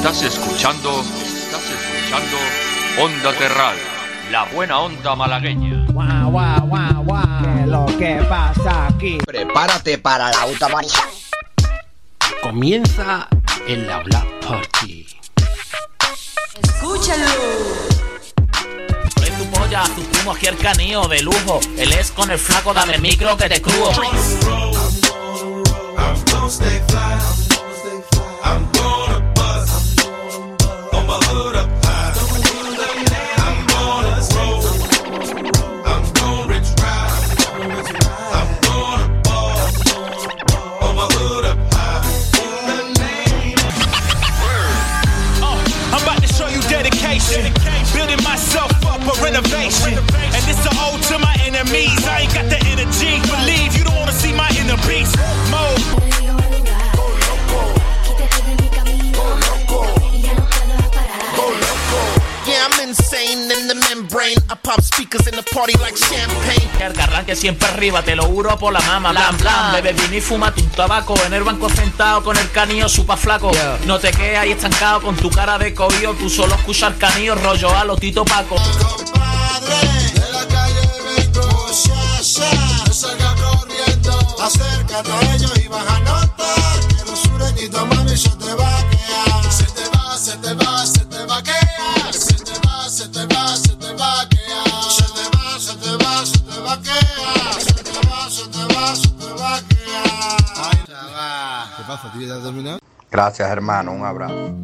Estás escuchando Onda Terral, la buena onda malagueña. Guau, guau, guau, guau. ¿Qué es lo que pasa aquí? Prepárate para la automaría. Comienza el Black Party. Escúchalo. Tu polla, tu primo aquí el canío de lujo. Él es con el flaco, dame el micro que te crujo. I'm gonna stay fly. I'm gonna bust. On my hood up high. I'm gonna roll. I'm gonna rich ride. I'm gonna ball. On my hood up high. I'm about to show you dedication. Building myself up a renovation. And this an ode to my enemies. I ain't got the energy. Believe you don't wanna see my inner beast. Mode. Yeah, I'm insane in the membrane. I pop speakers in the party like champagne. El arranque siempre arriba, te lo juro por la mama. Blan, blan, bebe vino y fúmate un tabaco. En el banco sentado con el canío supa flaco. No te quedes ahí estancado con tu cara de cohío. Tú solo escuchar canío, rollo a lo Tito Paco. Compadre, de la calle vengo, muchacha, no salga corriendo. Acércate a ellos y baja nota. Que los sureñitos, mami, se te va a quedar. Se te va, se te va, se te va a quedar. Se te va, se te va, se te va a quedar. Se te va, se te va, se te va a quedar. Se te va, se te va, se te va a quedar. Ay, chaval. ¿Qué pasa? ¿Tienes que terminar? Gracias, hermano. Un abrazo.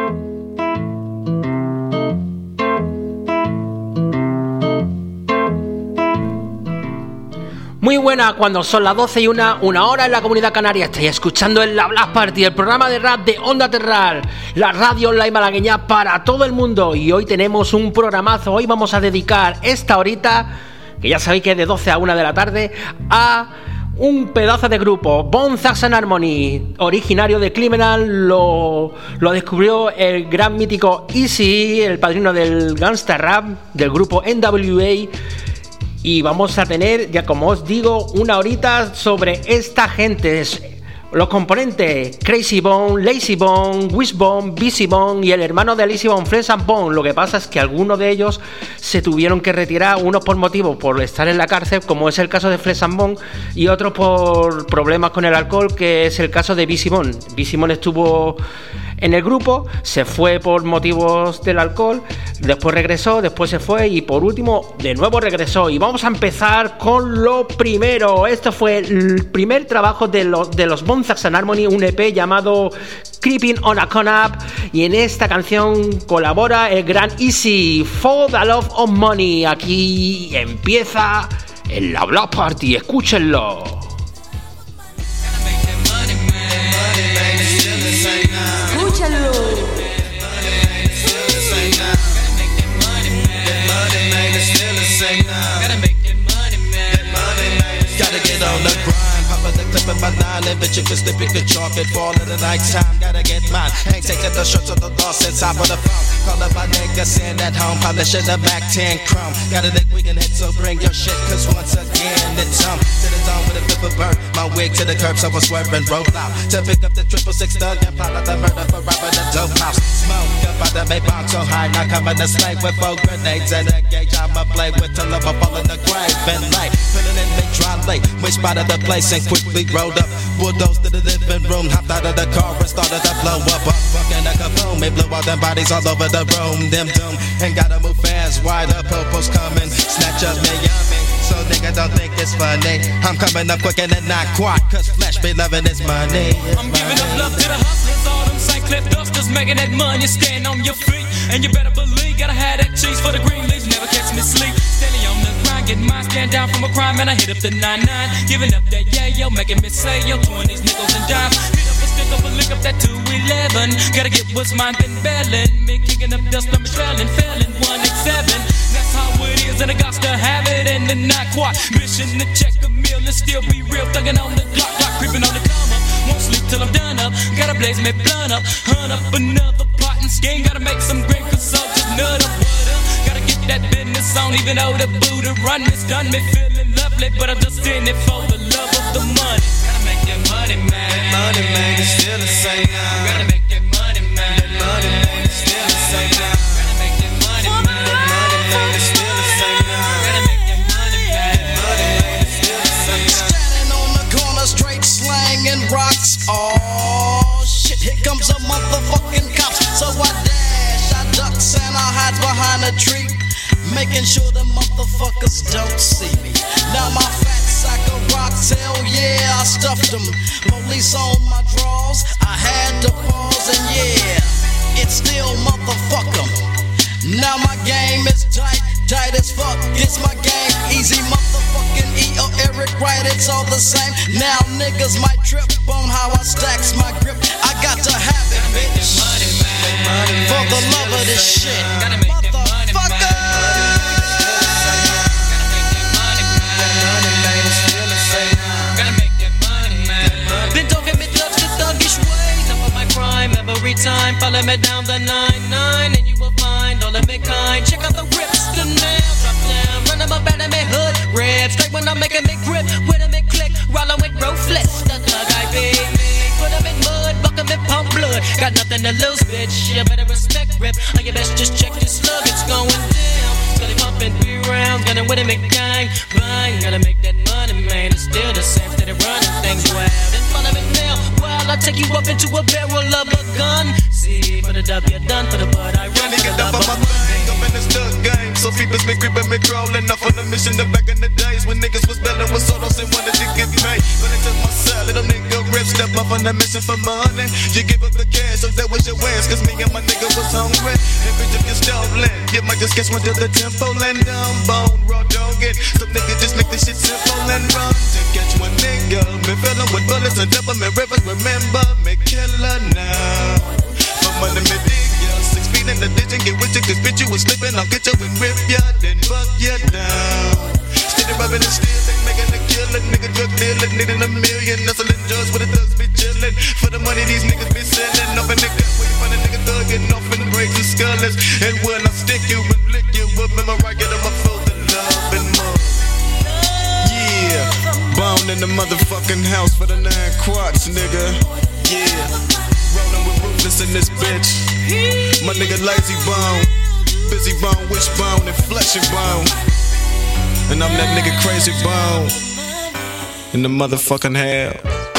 Muy buena, cuando son las 12 y una hora en la Comunidad Canaria. Estáis escuchando el La Black Party, el programa de rap de Onda Terral, la radio online malagueña para todo el mundo. Y hoy tenemos un programazo. Hoy vamos a dedicar esta horita, que ya sabéis que es de 12 a 1 de la tarde, a un pedazo de grupo, Bone Thugs-n-Harmony, originario de Criminal. Lo descubrió el gran mítico Easy, el padrino del gangsta rap del grupo NWA. Y vamos a tener, ya como os digo, una horita sobre esta gente. Los componentes: Crazy Bone, Lazy Bone, Wishbone, Busy Bone y el hermano de Lazy Bone, Flesh and Bone. Lo que pasa es que algunos de ellos se tuvieron que retirar, unos por motivos por estar en la cárcel, como es el caso de Flesh and Bone, y otros por problemas con el alcohol, que es el caso de Busy Bone. Busy Bone estuvo en el grupo, se fue por motivos del alcohol, después regresó, después se fue y por último de nuevo regresó. Y vamos a empezar con lo primero. Esto fue el primer trabajo de los Bone Thugs-n-Harmony, un EP llamado Creeping on a Con-Up, y en esta canción colabora el gran Easy, For the Love of Money. Aquí empieza el La Black Party, escúchenlo. Escúchalo. Gotta get on the grind, pop the clip in my nine, and bitch, you can slip, you can chalk it, fall in the night time, gotta get mine, ain't taking the shirts of the loss inside of the phone, call up my nigga, send at home, polishing the Mac 10 chrome, got a dick we can hit, so bring your shit, cause once again, it's to the dawn with a flip of bird, my wig to the curb, so I swerve and roll out, to pick up the 666 thug and plot out the murder for robbing the dope house, smoke up by the Maybach so high, now coming to slay with 4 grenades and a gauge, I'ma play with till I fall in the grave, and late, filling in me dry late, we spotted the place and quickly rolled up, bulldozed to the living room, hopped out of the car and started to blow up, fucking a kaboom, it blew all them bodies all over the room, them doom, and gotta move fast, wide up, popo's coming, snatch up me yummy, so nigga don't think it's funny, I'm coming up quick and not quite, cause flesh be loving his money, I'm giving up love to the hustlers, all them St. Cliff dusters, making that money, stand on your feet, and you better believe, gotta have that cheese for the green leaves, never catch me sleep, steady on the grind, getting mine, stand down from a crime, and I hit up the 99, giving up that yeah, yo, making me say, yo, 20s, nickels and dimes, hit up a stick up a lick up that 211, gotta get what's mine, been bailing, me kicking up dust, I'm trailing, failing, 187, that's how it is, and I got to have it, and then not quite, mission to check a meal, and still be real, thugging on the clock, creeping on the come up, won't sleep till I'm done up, gotta blaze me blunt up, hunt up another pot and skin, gotta make some green, cause so just nut up, gotta get that business on, even though the Buddha run is done, me feeling lovely, but I'm just in it for the love of the money, gotta make that money, man, that money, man, it's still the same now, gotta make that money, man, that money, rocks. Oh shit, here comes a motherfucking cops. So I dash, I ducks and I hide behind a tree, making sure the motherfuckers don't see me. Now my fat sack of rocks, hell yeah, I stuffed them. Police on my drawers, I had to pause and yeah, it's still motherfuck 'em. Now my game is tight, tight as fuck, it's my game. Easy motherfucking E or Eric Wright, it's all the same. Now niggas might trip on how I stacks my grip. I got to have it, bitch, for the love of this shit, motherfucker. Been talking me thugs the thuggish ways up on my crime every time. Follow me down the 9-9 and you will find all of me kind. Check out the rips, the nail drop down. Run them up out of me hood, rip straight when I'm making me grip. With them and click, rollin' with ruthless. The thug I be me. Put them in mud, buck them in pump blood. Got nothing to lose, bitch. You better respect rip. Or you best just check your slug, it's going down. Steady pumping 3 rounds, gunning with him and gang. Bang, gotta make that money, man. It's still the same, steady running things wild. In front of it now, while I take you up into a barrel of a gun. See, for the W done, for the bud I run. Nigga, up on my thing, I'm in the stuck game. So people's been creeping, me crawling off on the mission. The back in the days when niggas was belling with solos and wanted to get paid. When they took my side, little nigga rip, step up on the mission for money. You give up the cash, so that was your wins. Cause me and my nigga was hungry. And bitch, if you're stolen, you might just catch one to the tempo and down bone, raw dogging. Some niggas just make this shit simple and run to catch one nigga. Me fillin' with bullets and double me rivers. Remember me killer now. From under me dig ya, 6 feet in the ditch and get with you. Cause bitch you was slipping, I'll get you and rip ya, then buck ya down. Steady rubbing and still, they making a killer. Nigga drug dealer, needing $1 million. Hustling drugs where the thugs be chillin'. For the money these niggas be sellin'. Off in the gut where you find a nigga thuggin'. Off in the breaks and skullers. And when I stick you and lick you up, memorize get on my foot the love and more. Yeah, bound in the motherfucking house for the 9 quarts, nigga. Yeah, rollin' with ruthless in this bitch. My nigga lazy bone, busy bone, wishbone, and flesh and bone. And I'm that nigga crazy bone in the motherfucking hell.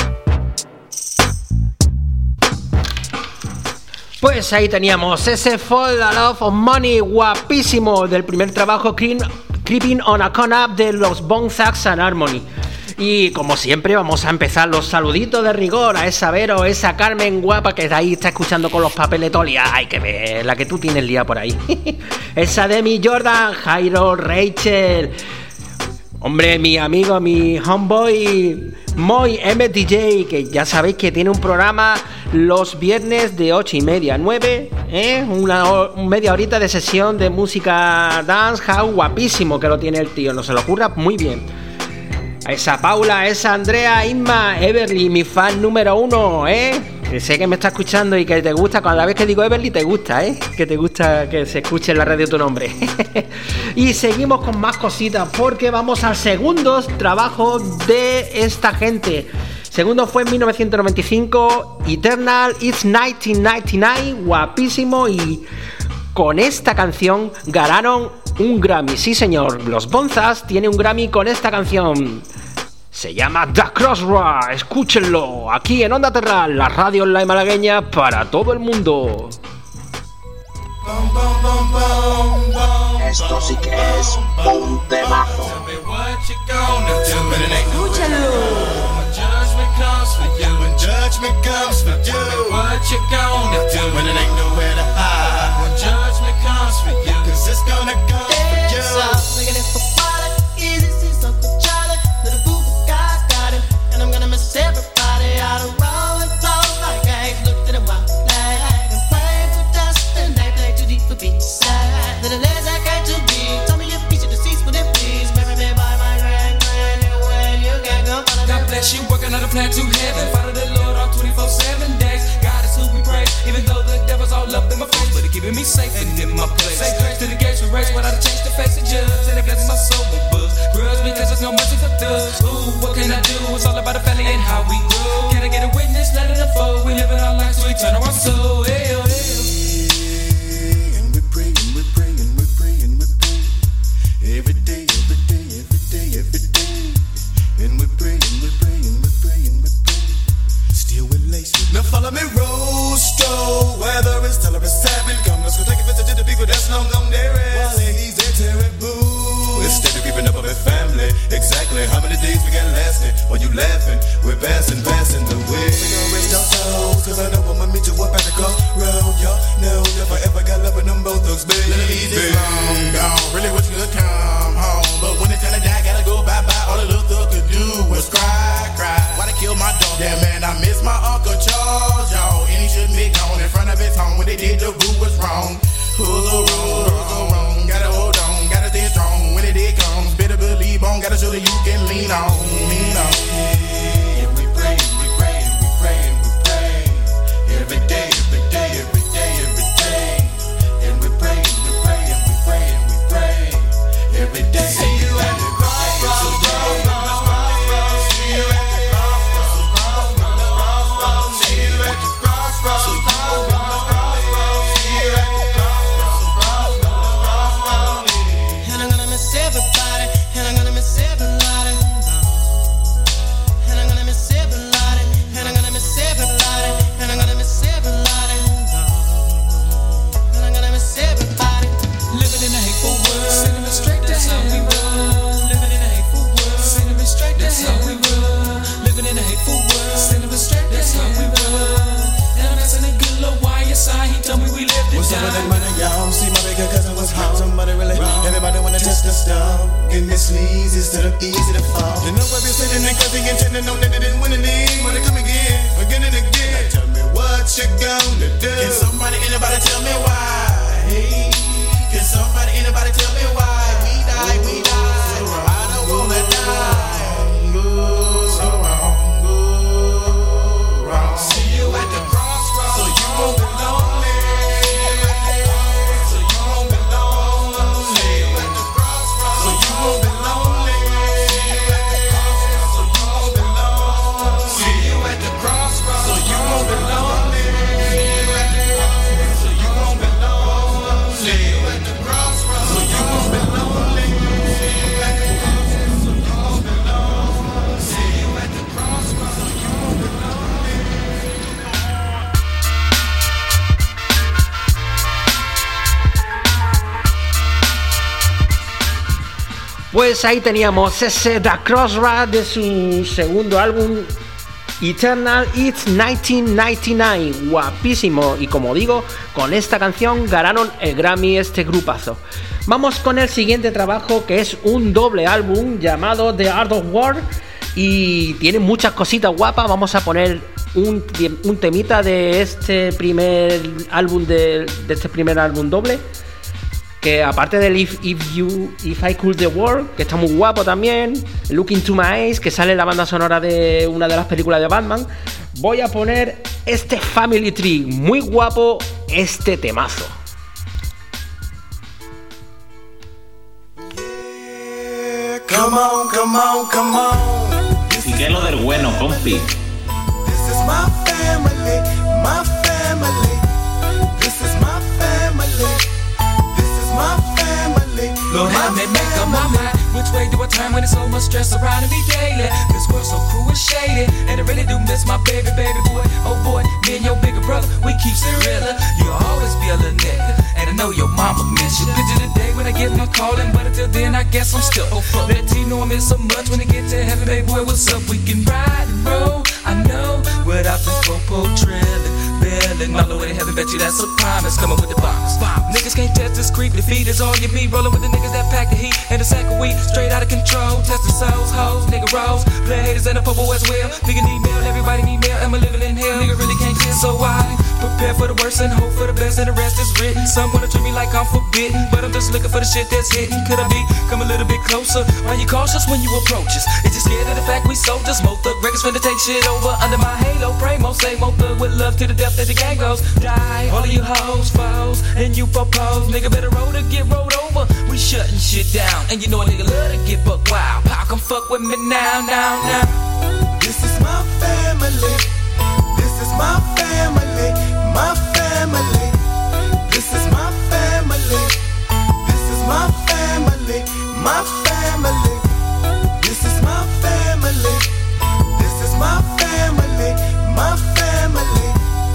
Pues ahí teníamos ese Fall a Love of Money guapísimo del primer trabajo Creeping on a Con Up de los Bone Thugs and Harmony. Y como siempre vamos a empezar los saluditos de rigor a esa Vero, esa Carmen guapa que ahí está escuchando con los papeles Tolia. Hay que ver la que tú tienes lía por ahí. Esa Demi Jordan, Jairo, Rachel. Hombre, mi amigo, mi homeboy Moy MDJ, que ya sabéis que tiene un programa los viernes de 8:30 a 9, una media horita de sesión de música dance house, guapísimo que lo tiene el tío, no se lo ocurra muy bien. A esa Paula, a esa Andrea, Inma, Everly, mi fan número 1, que sé que me está escuchando y que te gusta, cada vez que digo Everly te gusta, que te gusta que se escuche en la radio tu nombre. Y seguimos con más cositas porque vamos al segundo trabajo de esta gente. Segundo fue en 1995, Eternal It's 1999, guapísimo, y con esta canción ganaron un Grammy. Sí señor, los Bonzas tienen un Grammy con esta canción. Se llama The Crossroad, escúchenlo, aquí en Onda Terral, la radio online malagueña para todo el mundo. Esto sí que es un temazo. Judgment comes for you. What you gonna do when it ain't nowhere to hide? When judgment comes for you, 'cause it's gonna come for you. Looking at for water, easy see something Charlie. Little boo guy got him, and I'm gonna miss everybody out of rolling flow like I ain't looked at a while. Like I'm playing for dust, and they play too deep for beats. Little legs I came to be. Tell me your feature deceased, but it please. Marry me by my grand, when you can't go follow me. God bless you, working on a plan to heaven. Follow the Lord all 24/7 days. God is who we praise, even though the devil's all follow me, roasto. Weather is tell her it's happening. Come, let's go take a visit to the people that's long gone there. While ladies, they're terrible. Instead of keeping up with family, exactly how many days we got lasting? While you laughing, we're passing the way. We gon' rest our souls, cause I know I'ma meet you up at the crossroad. Y'all know if I ever got love with them both thugs, baby. Let me this long gone, really wish you could come home. But when it's time to die, gotta go bye-bye. All the little thug could do was cry. Why they kill my dog? Yeah, man, I miss my Uncle Charles, y'all. And he shouldn't be gone in front of his home. When they did, the boo was wrong. Who's so wrong? Gotta hold on, gotta stay strong. When it comes, better believe on. Gotta show that you can lean on. And we pray, we pray, and we pray, and we pray. Every day, every day, every day, every day. And we pray, and we pray, and we pray, and we pray. Every day. See you at the crossroads. See you at the crossroads. See you at the crossroads. See you at the crossroads. See you at the crossroads. And I'm gonna miss everybody. And I'm gonna miss everybody. And I'm gonna miss everybody. And I'm gonna miss everybody. And I'm gonna miss everybody. And I'm gonna miss everybody. Living in a hateful world, sending me straight to hell. We roll. Living in a hateful world, sending me straight to hell. We roll. Living in a hateful world, sending me straight to hell. We roll. And I'm asking a good little YSI. He told me we lived it What's up down. with that money, y'all? See my bigger cousin was home. Somebody really wrong. Everybody wanna test the stuff. Getting this sneeze instead of easy to fall. You know I be sitting and cause he intending on that they didn't win any. Wanna come again and again. Now tell me what you gonna do. Can somebody, anybody tell me why? Hey, can somebody, anybody tell me why? We die, we die. I don't wanna die. So wrong, go wrong. See you at the crossroads, so you won't be lonely. So you won't be lonely. See you at the crossroads, so you won't be lonely. So you won't be lonely. See you at the crossroads, so you won't be lonely. So you won't be lonely. See you at the crossroads, so you won't be lonely. See you at the crossroads, so you won't be lonely. See you at the crossroads, so you won't be lonely. Pues ahí teníamos ese The Crossroads de su segundo álbum Eternal It's 1999, guapísimo, y como digo, con esta canción ganaron el Grammy este grupazo. Vamos con el siguiente trabajo, que es un doble álbum llamado The Art of War y tiene muchas cositas guapas. Vamos a poner un temita de este primer álbum de este primer álbum doble, que aparte del If I Could the World, que está muy guapo también, Look Into My Eyes, que sale en la banda sonora de una de las películas de Batman, voy a poner este Family Tree, muy guapo este temazo. Come on, come on, come on. ¿Y qué es lo del bueno, compi? This is my family, my family. This is my family. This is my family. Lord, have me make up my mind. Which way do I turn when there's so much stress surrounding me daily? This world's so cruel and shady, and I really do miss my baby boy. Oh boy, me and your bigger brother, we keep it realer. You'll always be a little nigga, and I know your mama miss you. Picture the day when I get my calling, but until then I guess I'm still let you know I miss so much when I get to heaven, baby boy, what's up? We can ride and roll, I know, without the popo trailing. All the way to heaven, bet you that's a promise. Coming with the box. Niggas can't test this creep. Defeat is all you be. Rolling with the niggas that pack the heat and the sack of weed. Straight out of control. Testing souls, hoes, nigga rolls. Play haters and the popo as well. Nigga need mail, everybody need mail. Am I living in hell? Nigga really can't kill. So I prepare for the worst and hope for the best, and the rest is written. Some wanna treat me like I'm forbidden, but I'm just looking for the shit that's hidden. Could I be come a little bit closer? Why you cautious when you approach us? Is you scared of the fact we soldiers? Mo thug records finna take shit over under my halo. Pray mo say mo thug with love to the depth that the gang goes. Die, all of you hoes, foes, and you propose. Nigga better roll to get rolled over. We shutting shit down, and you know a nigga love to get buck wild. Pow, come fuck with me now. This is my family. This is my family. My family. This is my family. This is my family. My family. This is my family. This is my family. My family.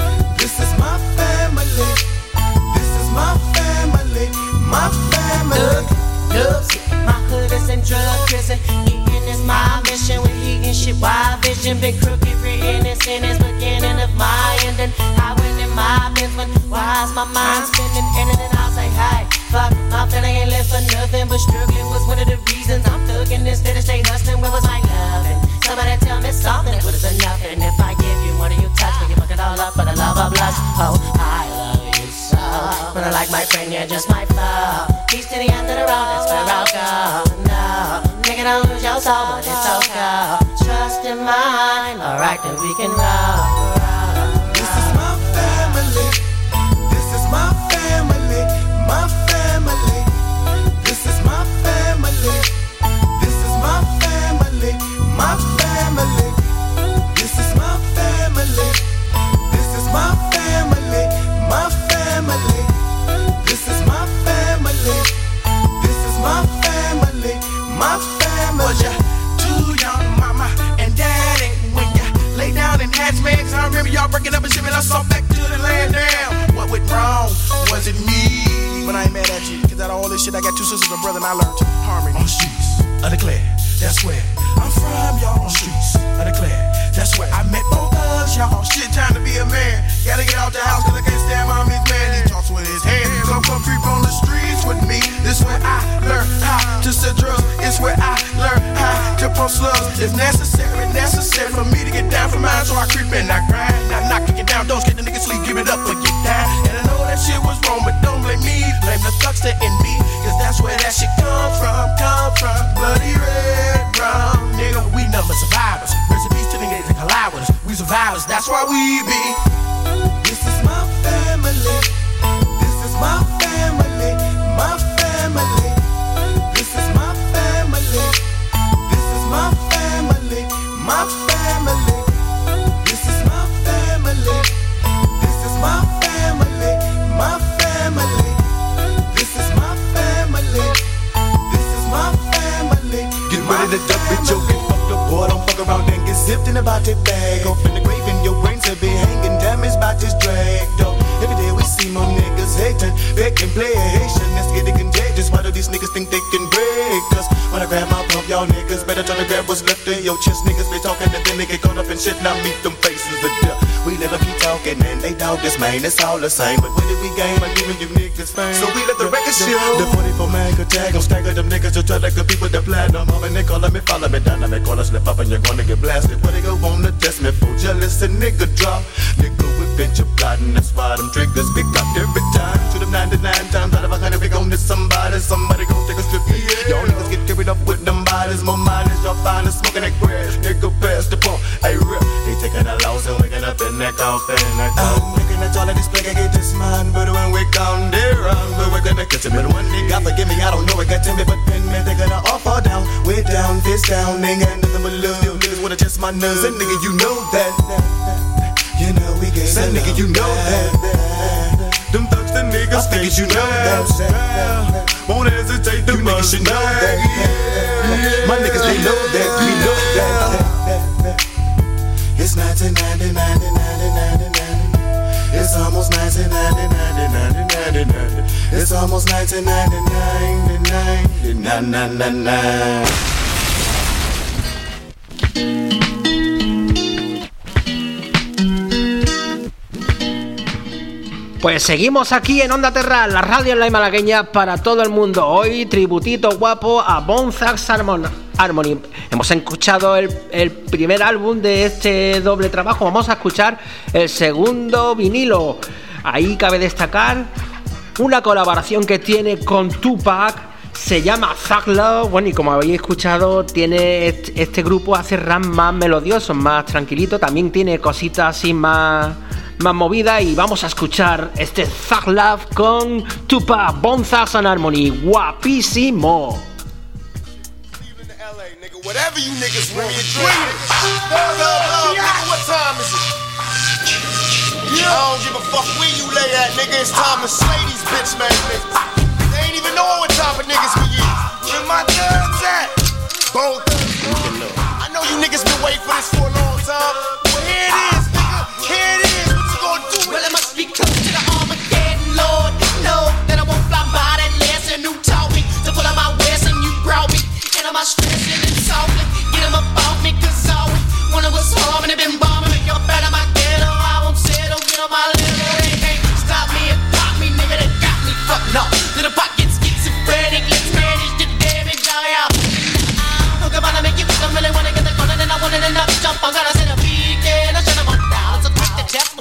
Vision been crooked, written in sin is beginning of my ending. I went in my Benjamin, why is my mind spinning? And then I'll say, hey, fuck, my feeling ain't live for nothing, but struggling was one of the reasons I'm thugging instead of stay hustling. Where was I loving? Somebody tell me something, what is enough? And if I give you one of you touch me, you fuck it all up for the love of lust. Oh, I love you so. When I like my friend, you're just my foe. Peace to the end of the road, that's where I'll go. No, nigga, don't lose your soul, but it's okay. Trust in mine, alright, then we can roll. This is my family. This is my family. My family. This is my family. This is my family. My family. This is my family. This is my family. My family. This is my family. This is my family. My family. Was ya too young, mama and daddy, when ya lay down and hatch man? 'Cause I remember y'all breaking up and shipping us all back to the land down. What went wrong? Was it me? But I ain't mad at you, 'cause out of all this shit I got two sisters and a brother and I learned harmony. On the streets, I declare, that's where I'm from, y'all. On the streets, I declare, that's where I met both thugs, y'all. Shit, time to be a man. Gotta get out the house 'cause I can't stand my man's man. He talks with his hands. Come creep on the streets with me. This where I learn how to sell drugs. It's where I learn how to pump slugs. It's necessary for me to get down from mine. So I creep and I grind. I knock it down, don't get the nigga sleep. Give it up or get down. And I know that shit was wrong, but don't blame me. Blame the thugs that in me. 'Cause that's where that shit come from. Bloody red brown. Nigga, we number survivors. Recipes to the niggas that collide with us. We survivors, that's why we be. This is my family. This is my family. My family. This is my family. This is my family. My family. This is my family. This is my family. My family. This is my family. This is my family. Get ready to duck, bitch, choking. Fuck the boy, don't fuck around and get zipped in about that bag. Off in the grave and your brains have been hanging damaged by this drag, though. Every day we see more niggas hating, faking, play Haitian. Let's get it contagious. Why do these niggas think they can break us? When I grab my pump, y'all niggas better try to grab what's left of your chest. Niggas be talking and then they get caught up in shit. Now meet them faces of death. We let them keep talking and they dog this man. It's all the same. But what did we gain by giving you niggas fame? So we let the record show. The 44 man could tag them, stagger them niggas to try to compete with the platinum. And they calling me, follow me down, and they call us slip up and you're gonna get blasted. What they go on to test me for? Jealous and nigga drop. Nigga with venture plotting, that's why them triggers pick up every time. To them 99 times out of 100, we gon' miss somebody. Somebody gon' take a strip. Y'all niggas get carried up with them bodies. More minds, y'all find us smoking that grass. Nigga pass the pump, hey rip. They taking a loss and waking up in that coffin. I'm looking at all of this play, I get this man. But when we come there, we're gonna catch him. But one nigga, God forgive me, I don't know what got to me. But pen man, they gonna all fall down. Way down, fist down, ain't got nothing but love. Yo, niggas wanna test my nerves. And nigga, you know that. You know we get that nigga, you know that. Them thugs, the niggas, niggas, you know that. Won't hesitate to niggas should know that. My niggas, they know that. We know that. It's 1999. It's almost 1999. It's almost 1999. Pues seguimos aquí en Onda Terral, la radio online malagueña para todo el mundo. Hoy tributito guapo a Bone Thugs Harmony. Hemos escuchado el primer álbum de este doble trabajo. Vamos a escuchar el segundo vinilo. Ahí cabe destacar una colaboración que tiene con Tupac. Se llama Thug Love. Bueno, y como habéis escuchado, tiene este grupo hace rap más melodiosos, más tranquilito. También tiene cositas así más movida, y vamos a escuchar este Thug Love con Tupac, Bone Thugs Harmony. Guapísimo. Whatever you niggas want me to drink. Nigga, what time is it? I don't give a fuck where you lay at, nigga. It's time to slay these bitch man niggas. They ain't even know what type of niggas we is. Where my thugs at? Both. I know you niggas been waiting for this for a long time. Well, here it is, nigga. Here it is. What you gonna do? Well, I must be close to the Armageddon, Lord. Know that I won't fly by that lesson. Who taught me to pull out my west and you brought me. And I'm stressing and softly. Get them up off me, cause all we wanted was hard.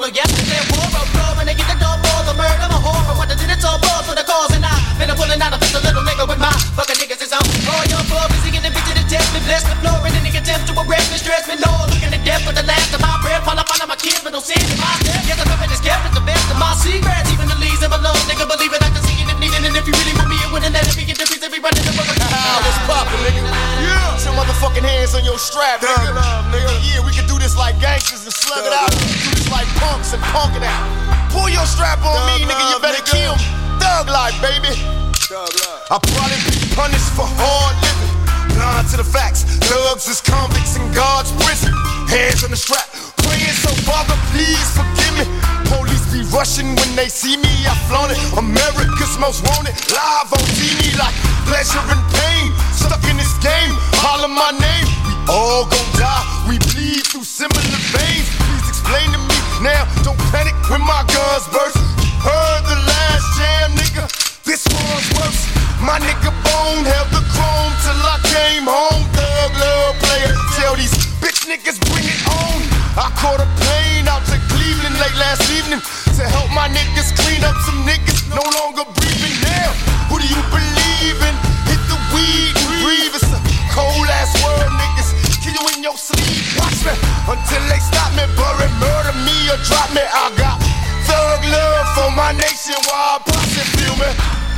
Well, yes, they're war of blow when they get the door for the murder. I'm a whore, what the did it's all balls for the cause, and I've been pulling out a pistol, little nigga with my fucking niggas is on. All your poor busy get the bitch to the test me, bless the floor, and the nigga attempt to arrest me, stress me, no, looking at death for the last of my breath, fall up on my kids, but don't see it in my step. Yes, I'm up in this gap, it's the best of my secrets, even the leaves of my lungs, nigga, believe it, I can see it if needed, and if you really want me, it wouldn't let it be, get the piece, every running the fucking What's poppin', nigga? Yeah. Put your motherfucking hands on your strap, nigga. Nigga, yeah, we can do this like gangsters and slug it out. Do this like punks and punk it out. Pull your strap on me, nigga, you better kill. Thug life, baby. I'll probably be punished for hard living. Blind to the facts. Thugs is convicts in God's prison. Hands on the strap. Praying so, Father, please forgive me. Police be rushing when they see me. I flaunt it. America's most wanted. Live on TV like pleasure and pain. Stuck in this game. Holler my name. We all gon' die. We bleed through similar veins. Please explain to me now. Don't panic when my guns burst. Heard the last jam, nigga. This one's worse. My nigga Bone held the chrome till I came home. Thug love player. Tell these bitch niggas bring it on. I caught a plane out to Cleveland late last evening to help my niggas clean up some niggas no longer breathing. Now, who do you believe in? Hit the weed and breathe. It's a cold ass world, niggas. Kill you in your sleep. Watch me until they stop me, bury, murder me or drop me. I got thug love for my nation while I push it, feel me?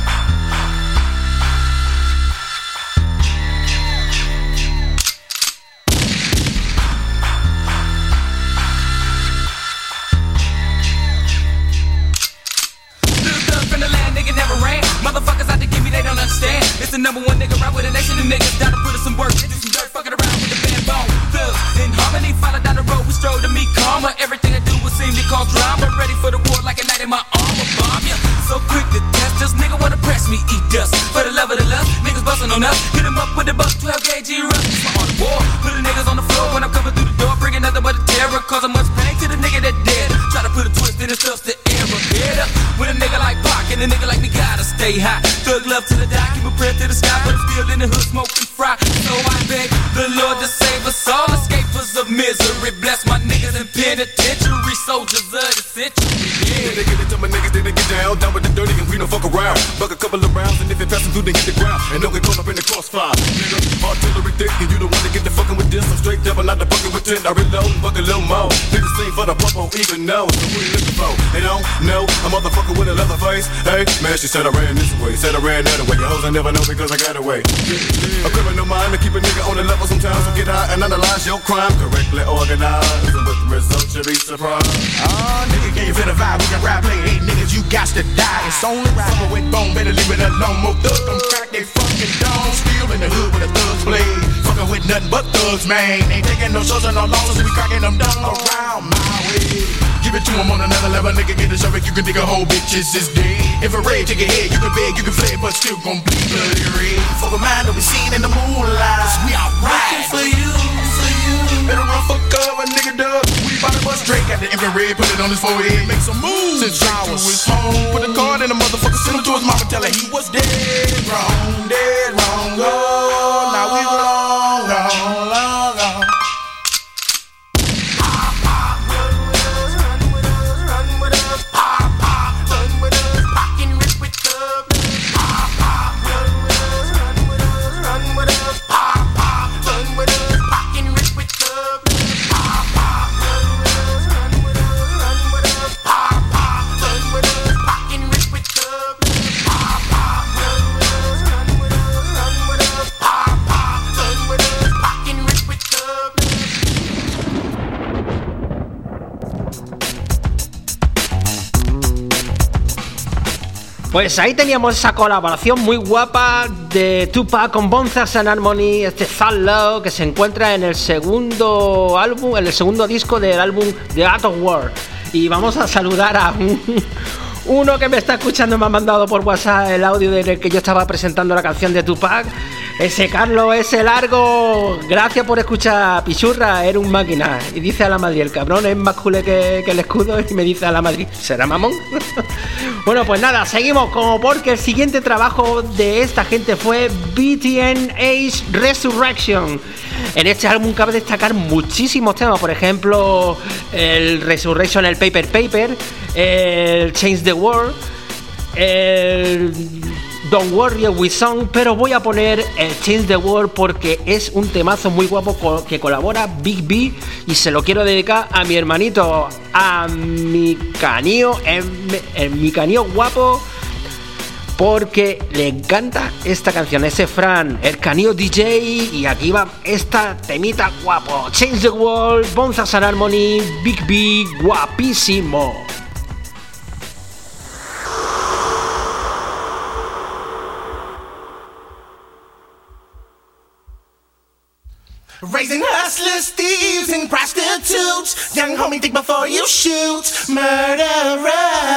Motherfuckers out to give me, they don't understand. It's the number one nigga right with a nation of niggas down to put us some work. They do some dirt, fucking around with the band bone. Thugs in harmony, follow down the road, we stroll to meet karma. Everything I do will seem to cause drama. Ready for the war like a knight in my armor. Bomb ya, so quick to test us. Nigga wanna press me, eat dust. For the love of the lust, niggas bustin' on us. Hit 'em up with the bus, 12 gauge rush. It's my on the war. Put the niggas on the floor when I'm coming through the door. Bringing nothing but a terror, causing much pain to the nigga that dead. Try to put a twist in his stuff to error. Get up with a nigga like Pac and a nigga like me gotta stay high. Thug love to the die, keep a prayer to the sky, but I'm still in the hood smoking fry. So I beg the Lord to save us all, escapers of misery. Bless my niggas in penitentiary, soldiers of the century. Yeah, they get it to my niggas, then they get down with the dirty and we don't fuck around. Buck a couple of rounds and if it passes through, they hit the ground. And don't get caught up in the crossfire. Nigga, artillery thick and you don't want to get the fucking with this. I'm straight devil, not the fucking with 10. I reload and buck a little more. Did the same for the pump, won't even know. So who you looking for? They don't know a motherfucker with a leather face. Hey, man, she said I ran this way, said I ran that way. Your hoes I never know because I got away. A criminal mind to keep a nigga on the level sometimes. So get high and analyze your crime correctly organized. And with the results you'll be surprised. Nigga, can you feel the vibe? We can rap, play. Hey, niggas, you got to die. It's only right. Fucking with bone, better leave it alone. More thugs, them crack they fucking dogs. Still in the hood with the thugs play. Fucking with nothing but thugs, man. Ain't taking no shows and no losses. We cracking them down around my way. Give it to him on another level, nigga, get a show it. You can dig a whole bitches is dead. If a raid, take a head, you can beg, you can flay, but still gon' bleed bloody red. Fuck a mind that we seen in the moonlight. Cause we are right. For you, for you. Better run for cover, nigga, dub. We bout to bust Drake at the infrared, put it on his forehead, make some moves. Since I was home, put a card in the motherfucker, send him to his mama, tell her he was dead wrong, oh, now we long, long, long, long. Pues ahí teníamos esa colaboración muy guapa de Tupac con Bone Thugs-n-Harmony, este Thug Love, que se encuentra en el segundo álbum, en el segundo disco del álbum The Art of War. Y vamos a saludar a uno que me está escuchando, me ha mandado por WhatsApp el audio en el que yo estaba presentando la canción de Tupac. Ese Carlos, ese largo. Gracias por escuchar, Pichurra, eres un máquina. Y dice a la Madrid, el cabrón es más cool que el escudo. Y me dice a la Madrid, ¿será mamón? Bueno, pues nada, seguimos como porque el siguiente trabajo de esta gente fue BTN Age Resurrection. En este álbum cabe destacar muchísimos temas, por ejemplo, el Resurrection, el Paper, el Change the World, el Don't Worry With Song, pero voy a poner el Change the World porque es un temazo muy guapo que colabora Big B y se lo quiero dedicar a mi hermanito, a mi canío, mi canío guapo, porque le encanta esta canción, ese Fran, el canío DJ, y aquí va esta temita guapo, Change the World, Bones and Harmony, Big B, guapísimo. Raising hustlers, thieves, and prostitutes. Young homie, think before you shoot. Murderer.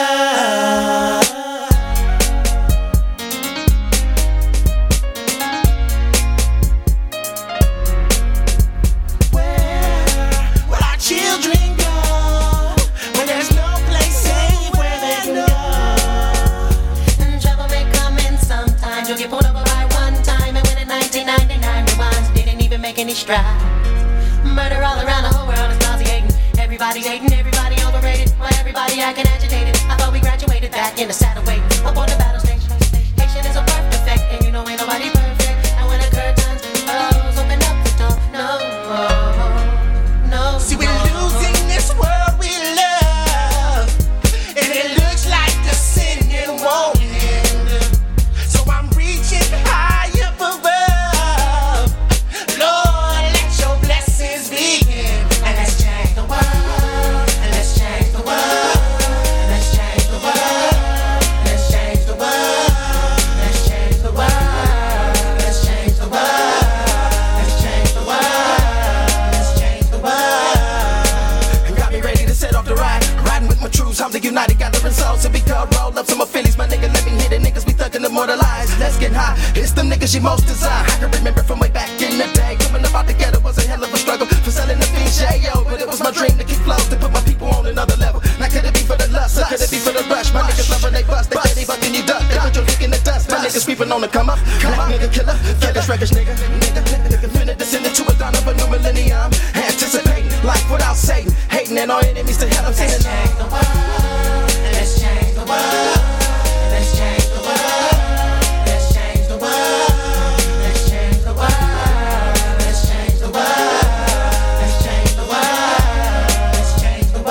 Where will our children go when there's no place safe where they can go? And trouble may come in sometimes. You'll get pulled over by one time, and when in 1999 rewinds, didn't even make any strides. Murder all around the whole world is nauseating. Everybody's hating, everybody overrated. Why everybody acting agitated? I thought we graduated back in the saddle waiting up on the battle station. Patient is a birth defect, and you know ain't nobody perfect. And when the curtains close, open up the door. No. See, we're losing this world we love, and it looks like the sin it won't end. So I'm reaching high up above. Lord, let your blessings begin. And let's change the world. And let's change the world. Let's change the world. Let's change the world. Let's change the world. Let's change the world. Let's change the world. Let's change the world. Got me ready to set off the ride. Riding with my troops, I'm the united gathering souls. If we go roll up some Phillies, my nigga, let me hit it. Niggas be thuggin' immortalized. Let's get high. It's them niggas you most desire. I can remember from way back in the day. Coming up out the ghetto was a hell of a struggle for selling the J.O. But it was my dream to keep flows, to put my people on another level. Now could it be for the lust, or could it be for the rush? My niggas love when they bust, they steady buckin' you duck. They put your dick in the dust. My niggas sweeping on the come up. Black nigga killer, fetish wreckers nigga. Finna descend into a dawn of a new millennium. Anticipating life without Satan, hating and all enemies to hell. I'm saying Let's change the world. Let's change the world. Let's change the world. Let's change the world. Let's change the world. Let's change the world. Let's change the world. Let's change the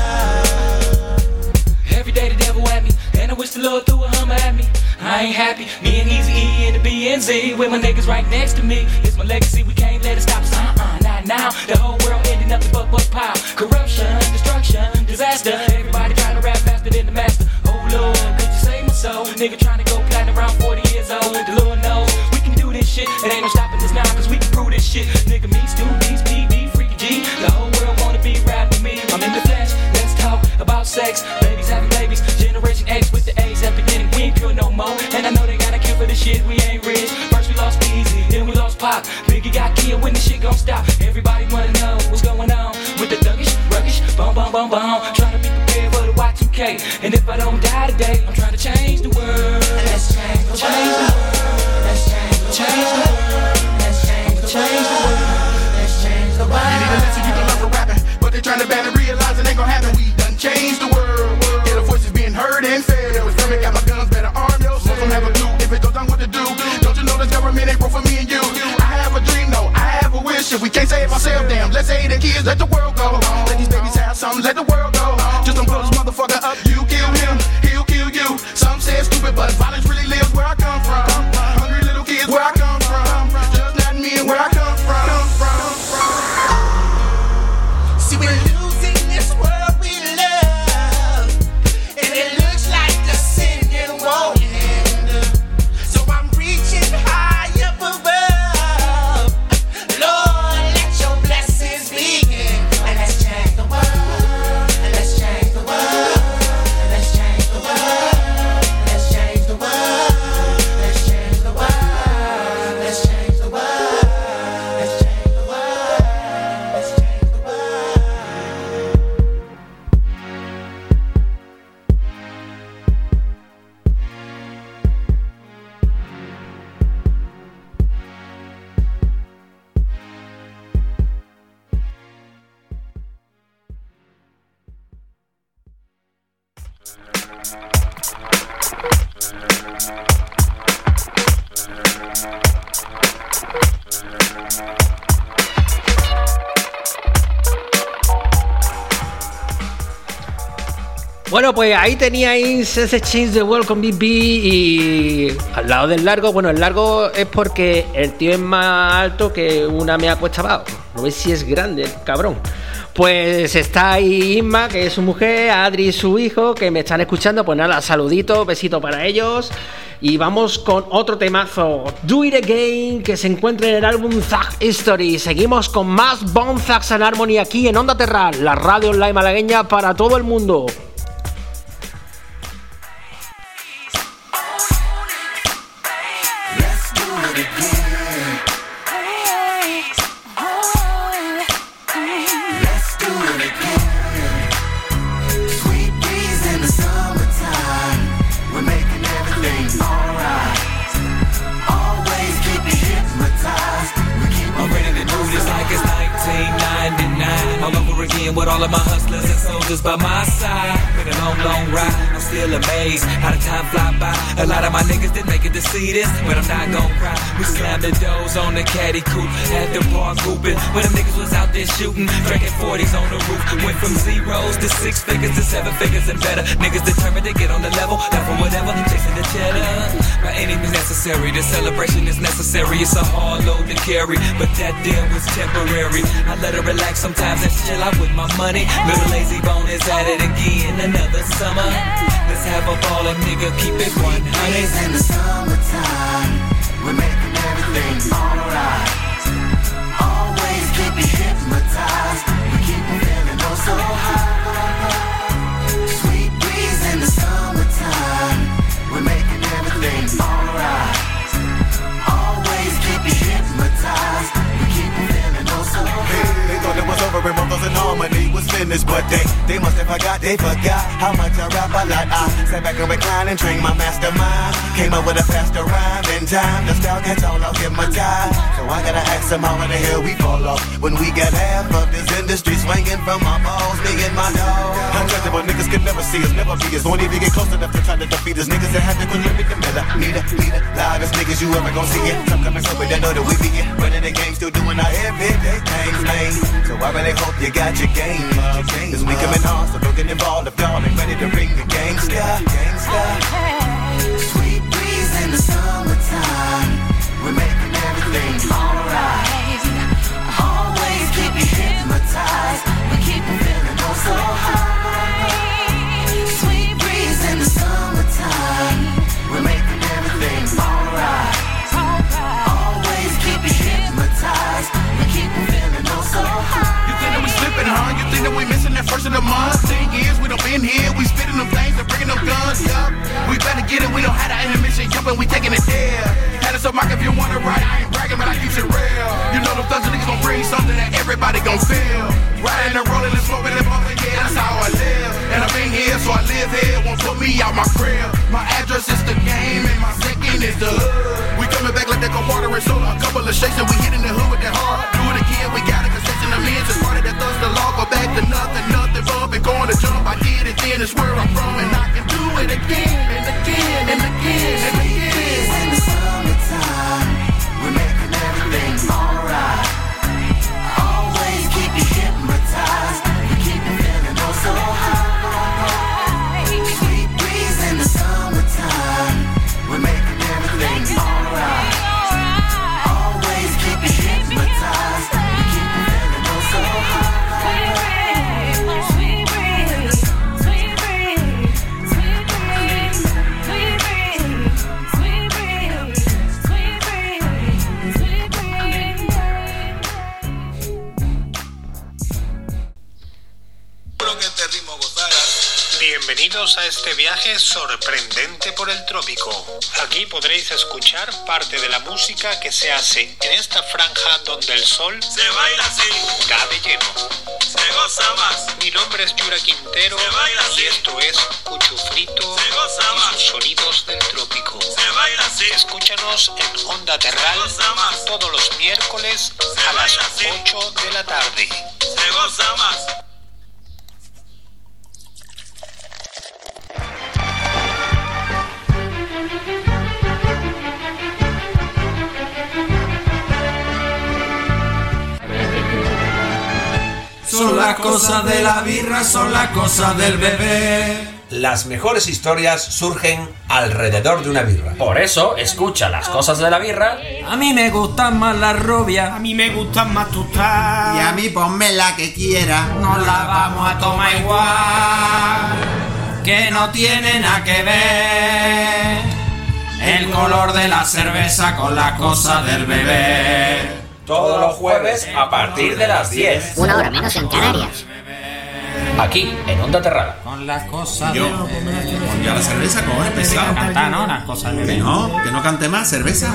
world. Every day the devil at me, and I wish the Lord threw a Hummer at me. I ain't happy, me and Easy E and the BNZ, with my niggas right next to me. It's my legacy, we can't let it stop us, not now. The whole world ending up in buck pile. Corruption, destruction, disaster. Everybody trying to rap faster than the master. Oh Lord, could you save my soul? Nigga trying to go platinum around 40 years old. The Lord knows we can do this shit. It ain't no stopping us now, cause we can prove this shit. Nigga, me, Stu, Beast, PB, Freaky G. The whole world wanna be rapping me. I'm in the flesh, let's talk about sex. Babies having babies, Generation X with the A's epidemic. We ain't pure no more, and I know they got a cure for this shit. We ain't rich. First we lost Easy, then we lost Pop. Biggie got killed, when this shit gon' stop? Everybody wanna know what's going on with the thuggish, ruggish, boom, boom, boom, boom. Trying to be prepared for the Y2K, and if I don't die today, I'm trying to change the world. Let's change the world. Let's change the world. Let's change the world. Let's change the world. You need a lesson, you can learn from rapping, but they trying to ban and realize it ain't gon' happen. We done changed the world. Yeah, the voices being heard and fed. Experiment, got my guns, better arm yourself. Don't have a clue if it goes down what to do. Don't you know this government ain't broke for me and you? I have a dream, no, I have a wish. If we can't save ourselves, damn, let's save the kids, let the world go. Let these babies have something, let the world go. Just don't blow this motherfucker up. You kill him, he'll kill you. Some say it's stupid, but violence really lives where I come from. Hungry little kids where I come from. Just not me and where I come from. See, we're losing this world we love, and it looks like the sin it won't end. So I'm reaching high up above. Lord, let your blessings begin. And let's change the world. Bueno, pues ahí teníais ese Change the World con BB y al lado del largo, bueno, el largo es porque el tío es más alto que una mea cuesta abajo. No ves si es grande el cabrón. Pues está ahí Isma, que es su mujer, Adri, su hijo, que me están escuchando. Pues nada, saluditos, besitos para ellos. Y vamos con otro temazo, Do It Again, que se encuentra en el álbum Thug History. Seguimos con más Bone Thugs and Harmony aquí en Onda Terral, la radio online malagueña para todo el mundo. With all of my hustlers and soldiers by my side. Been a long, long ride, I'm still amazed how the time fly by. A lot of my niggas didn't make it to see this, but I'm not gon' cry. We slammed the doors on the caddy coupe, had the bar grouping. When them niggas was out there shooting, drinking 40s on the roof. Went from zeros to 6 figures to 7 figures and better. Niggas determined to get on the level, not for whatever, chasing the cheddar. By any means necessary, the celebration is necessary. It's a hard load to carry, but that deal was temporary. I let her relax sometimes and chill out with my money. Little lazy bone is at it again, another summer. Let's have a ball and nigga keep it 100. It's in the summertime, we're making everything alright. Always keep you hypnotized, we keep you feeling oh so high. Sweet breeze in the summertime, we're making everything alright. Always keep you hypnotized, we keep you feeling oh so high. They thought it was over and Brothers in Harmony was finished, but they must have forgot, they forgot how much I rap a lot. I sat back and recline and trained my mastermind. Came up with a faster rhyme in time. The style gets all out in my time. So I gotta ask them how in the hell we fall off when we got half of this industry swinging from my balls, me and my dog. Untouchable niggas could never see us, never be us. Won't even get close enough to try to defeat us. Niggas that have to quit living the miller. Leader, loudest niggas you ever gon' see it. Some coming so but they know that we be it. Running the game, still doing our everyday things, man. So I really hope you got your game up. Cause we coming hard, so don't get involved if y'all ain't ready to bring the gangsta. Sweet breeze in the summertime, we're making everything alright. Always keep you hypnotized, we keep you feeling oh so high. Sweet breeze in the summertime, we're making everything alright. Always keep you hypnotized, we keep you feeling oh so high. You think that we slipping, huh? You think that we missing that first of the month? 10 years we done been here, we spitting them things and bringing them guns, yup. We better get it, we don't have the intermission, yup, and we taking it there. Had us a mic if you want it right, I ain't bragging, but I keep it real. You know them thugs and niggas gon' bring something that everybody gon' feel. Riding and rolling and smoking and bumping, yeah, that's how I live. And I've been here, so I live here, won't put me out my crib. My address is the game, and my second is the hood. We coming back like that cold water and soda, a couple of shakes, and we hitting the hood with that hard. Do it again, we got it, cause chasing the men just part of that thirst, the law, go back to nothing, bumping, going to jump. I did it then, it's where I'm from, and I can do it again, and again, and again, and again. In the summertime, we're making everything alright. Always keep you hypnotized, we keep you feeling oh so high. Sweet breeze in the summertime, we're making everything alright. Always keep you hypnotized, we keep you feeling oh so high. Bienvenidos a este viaje sorprendente por el trópico. Aquí podréis escuchar parte de la música que se hace en esta franja donde el sol se baila así, da de lleno. Se goza más. Mi nombre es Yura Quintero se baila así. Y esto es Cuchufrito se goza y más. sus sonidos del trópico. Se baila así. Escúchanos en Onda Terral todos los miércoles a las 8 de la tarde. Se goza más. las cosas de la birra son las cosas del bebé. Las mejores historias surgen alrededor de una birra. Por eso, escucha las cosas de la birra. A mí me gustan más las rubias. A mí me gustan más tostadas. Y a mí ponme la que quiera. Nos la vamos a tomar igual, que no tiene nada que ver el color de la cerveza con las cosas del bebé. Todos los jueves a partir de las 10. Una hora menos en Canarias. Aquí, en Onda Terral. Con las cosas del bebé. Ya la cerveza, cojones, pesado. Cantar, ¿no? Las cosas del bebé. Que no cante más, cerveza.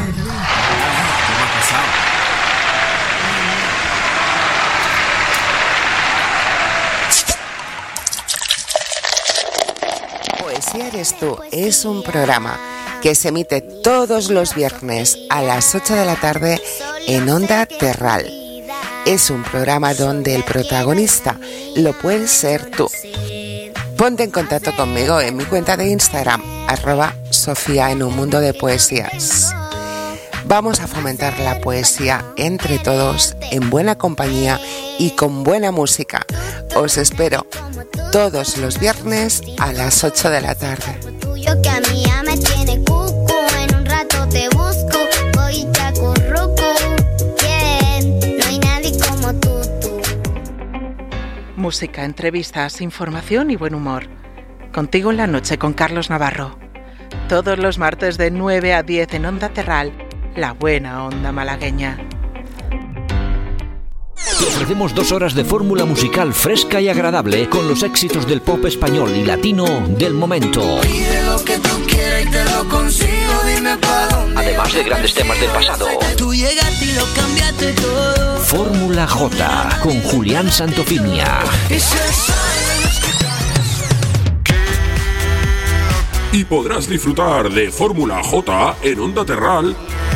Poesía eres tú es un programa que se emite todos los viernes a las 8 de la tarde en Onda Terral. Es un programa donde el protagonista lo puedes ser tú. Ponte en contacto conmigo en mi cuenta de Instagram, @Sofía en un mundo de poesías. Vamos a fomentar la poesía entre todos, en buena compañía y con buena música. Os espero todos los viernes a las 8 de la tarde. Que a mí ya me tiene cucu, en un rato te busco, voy chacurruco. Música, entrevistas, información y buen humor. Contigo en la noche con Carlos Navarro. Todos los martes de 9 a 10 en Onda Terral, la buena onda malagueña. Te ofrecemos 2 horas de fórmula musical fresca y agradable con los éxitos del pop español y latino del momento. Pide lo que tú quieras y te lo consigo, dime pa' dónde. Además de grandes temas del pasado. Tú llegaste y lo cambiaste todo. Fórmula J con Julián Santofimia. Y podrás disfrutar de Fórmula J en Onda Terral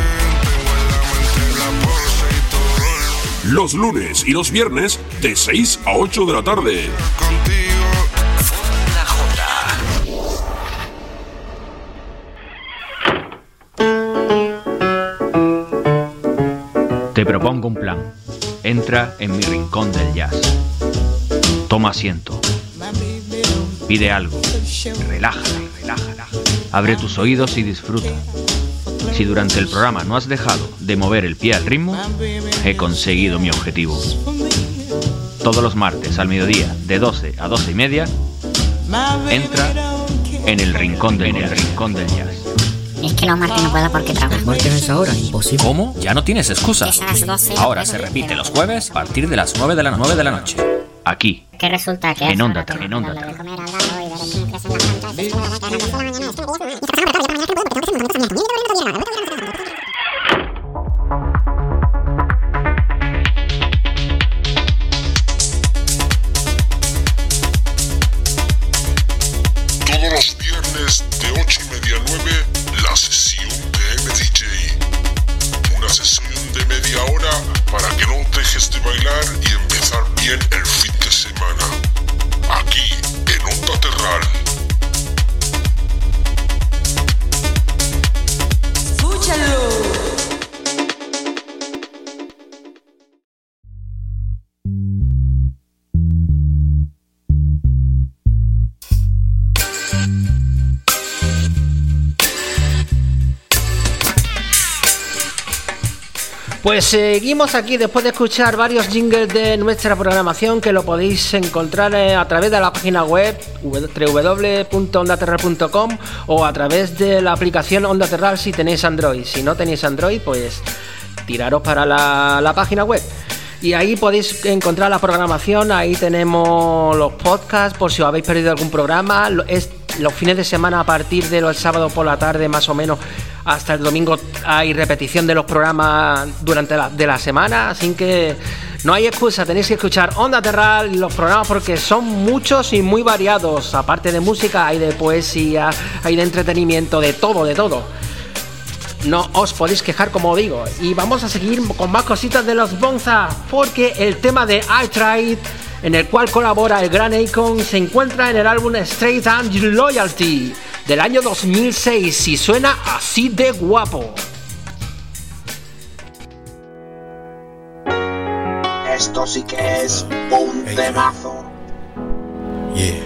los lunes y los viernes de 6 a 8 de la tarde. Fórmula J. Te propongo un plan. Entra en mi rincón del jazz. Toma asiento. Pide algo. Relájate. Abre tus oídos y disfruta. Si durante el programa no has dejado de mover el pie al ritmo, he conseguido mi objetivo. Todos los martes al mediodía, de 12 a 12 y media, entra en el rincón del jazz. Es que los martes no puedo porque trabajo. ¿Los martes es ahora? Imposible. ¿Cómo? Ya no tienes excusas. Es a las 12. Ahora se repite los jueves a partir de las 9 de la noche. Aquí. ¿Qué resulta? Que en Onda Terral. Todos los viernes de 8:30 a 9, la sesión de MDJ. Una sesión de media hora para que no dejes de bailar y empezar bien el fin de semana. Aquí, en Onda Terral. ¡Escúchalo! Pues seguimos aquí después de escuchar varios jingles de nuestra programación que lo podéis encontrar a través de la página web www.ondaterral.com o a través de la aplicación Onda Terral si tenéis Android. Si no tenéis Android, pues tiraros para la página web. Y ahí podéis encontrar la programación, ahí tenemos los podcasts por si os habéis perdido algún programa. Los fines de semana a partir de los sábados por la tarde más o menos hasta el domingo hay repetición de los programas durante la semana, así que no hay excusa, tenéis que escuchar Onda Terral y los programas porque son muchos y muy variados. Aparte de música hay de poesía, hay de entretenimiento, de todo. No os podéis quejar, como digo. Y vamos a seguir con más cositas de los Bonza, porque el tema de I Tried, en el cual colabora el gran Akon, se encuentra en el álbum Straight and Loyalty del año 2006 y suena así de guapo. Esto sí que es boom temazo. Yeah.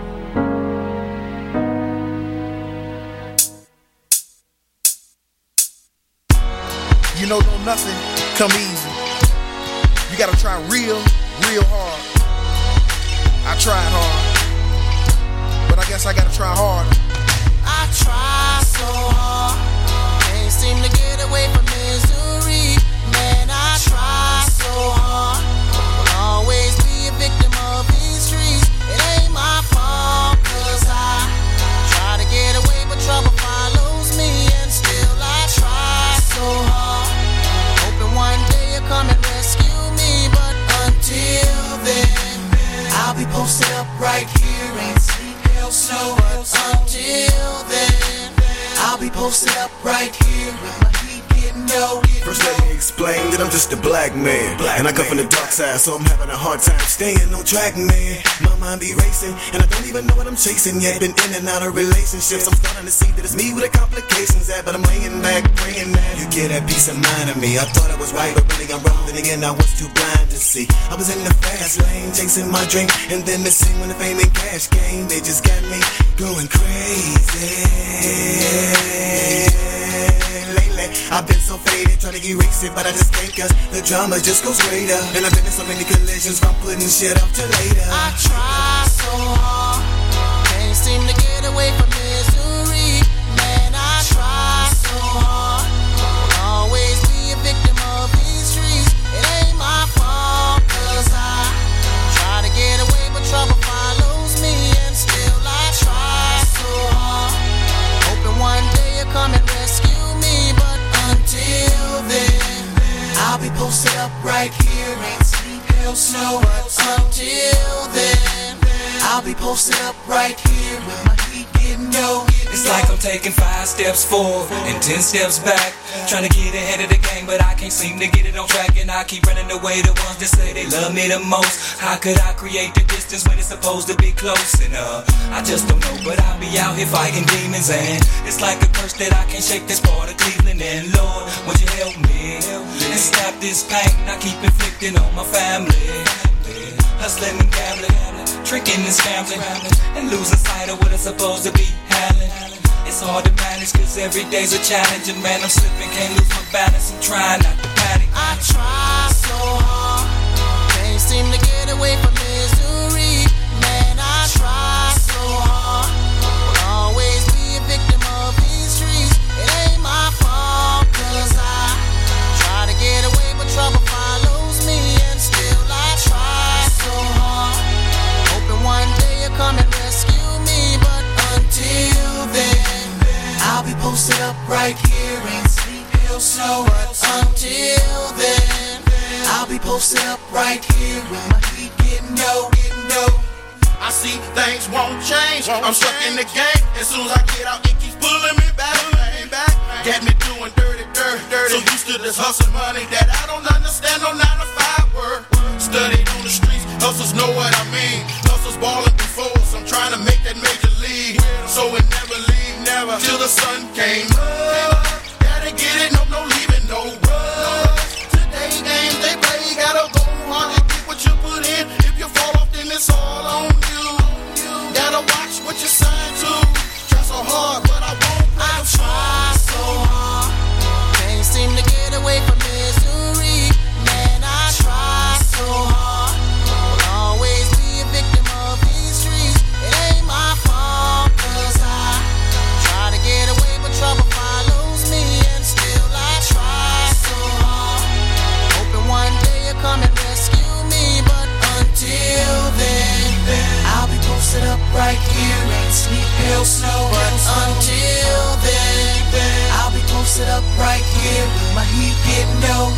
You know, don't nothing come easy. You gotta try real hard. I tried hard, but I guess I gotta try harder. I try so hard, can't seem to get away from misery. Man, I try so hard, will always be a victim of these streets. It ain't my fault, 'cause I try to get away, but trouble follows me. And still I try so hard, hoping one day you'll come and rescue me. But until then, I'll be posted up right here, ain't sleep, hell, snow. But until then, I'll be posted up right here with my heat getting low. First let me explain that I'm just a black man, and I come from the dark side, so I'm having a hard time staying on track, man. My mind be racing, and I don't even know what I'm chasing yet. Been in and out of relationships, I'm starting to see that it's me with the complications at. But I'm laying back, praying that you get that peace of mind of me. I thought I was right, but really I'm wrong. Then again, I was too blind to see. I was in the fast lane, chasing my dream, and then the scene when the fame and cash came, they just got me going crazy. Lately, I've been so faded, trying to erase it, but I just can't, 'cause the drama just goes greater. And I've been in so many collisions from putting shit off till later. I try so hard, can't seem to get away from misery. Man, I try so hard, will always be a victim of these streets. It ain't my fault, 'cause I try to get away, but trouble follows me. And still I try so hard, hoping one day you'll come and rescue me. But until then, I'll be posted up right here, ain't sleep, hell, snow. But until then, I'll be posted up right here with my heat getting low. It's like I'm taking 5 steps forward and 10 steps back, trying to get ahead of the game, but I can't seem to get it on track. And I keep running away the ones that say they love me the most. How could I create the distance when it's supposed to be close? And I just don't know, but I'll be out here fighting demons. And it's like a curse that I can't shake, this part of Cleveland. And Lord, would you help me and stop this pain I keep inflicting on my family? Hustling and gambling, tricking and scrambling, and losing sight of what it's supposed to be handling. It's hard to manage, 'cause every day's a challenge. And man, I'm slipping, can't lose my balance. I'm trying not to panic. I try so hard, can't seem to get away from misery. Man, I try so hard, will always be a victim of these streets. It ain't my fault, 'cause I try to get away, but trouble follows me. And still I try so hard, hoping one day you'll come and rescue me. But until then, I'll be posted up right here, ain't sleep, hell, snow. But until then, I'll be posted up right here with my heat getting low. I see things won't change. I'm stuck in the game. As soon as I get out, it keeps pulling me back. Got me doing dirty. So used to this hustle money that I don't understand. No 9 to 5 work. Studied on the streets. Hustles know what I mean. Hustles balling before us. I'm trying to make that major league. So it never leave, never till the sun came up. Gotta get it, no leaving, no rush. Today games they play, gotta go hard to get what you put in. If you fall off, then it's all on you. Gotta watch what you sign to. Try so hard, but I won't. I try so hard, can't seem to get away from misery. Man, I try so hard, will always be a victim of these streets. It ain't my fault, 'cause I try to get away, but trouble follows me. And still I try so hard, hoping one day you'll come and rescue me. But until then, I'll be posted up right here, ain't sleep, hell, snow. But until then, I'll be posted up right here with my heat getting low.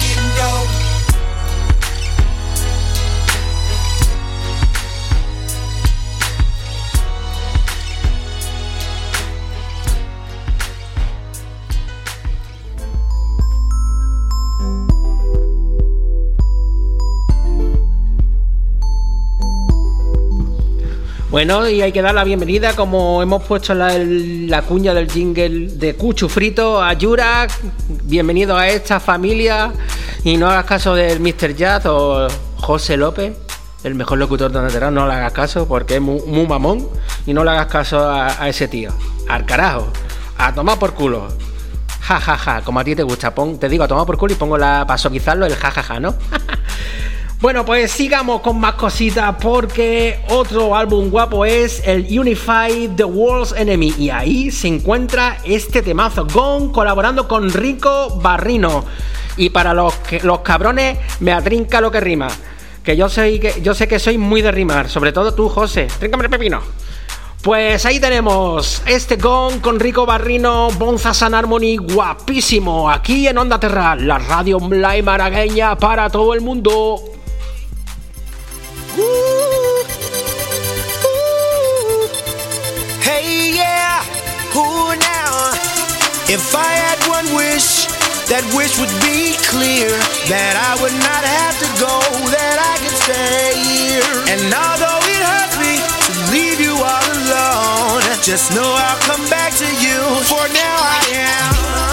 Bueno, y hay que dar la bienvenida, como hemos puesto la cuña del jingle de Cuchu Frito, a Yurak. Bienvenido a esta familia. Y no hagas caso del Mr. Jazz o José López, el mejor locutor de Onda Terral, no le hagas caso porque es muy mamón y no le hagas caso a ese tío. Al carajo, a tomar por culo. Ja, ja, ja, como a ti te gusta. Te digo a tomar por culo y pongo para suavizarlo el ja, ja, ja, ¿no? Bueno, pues sigamos con más cositas porque otro álbum guapo es el Unify the World's Enemy y ahí se encuentra este temazo, Gone, colaborando con Rico Barrino. Y para los cabrones me atrinca lo que rima, que yo sé que soy muy de rimar, sobre todo tú, José. Tríncame el pepino. Pues ahí tenemos este Gone con Rico Barrino, Bonzas and Harmony, guapísimo, aquí en Onda Terral, la radio online malagueña para todo el mundo. Hey, yeah, who now? If I had one wish, that wish would be clear, that I would not have to go, that I could stay here. And although it hurts me to leave you all alone, just know I'll come back to you, for now I am.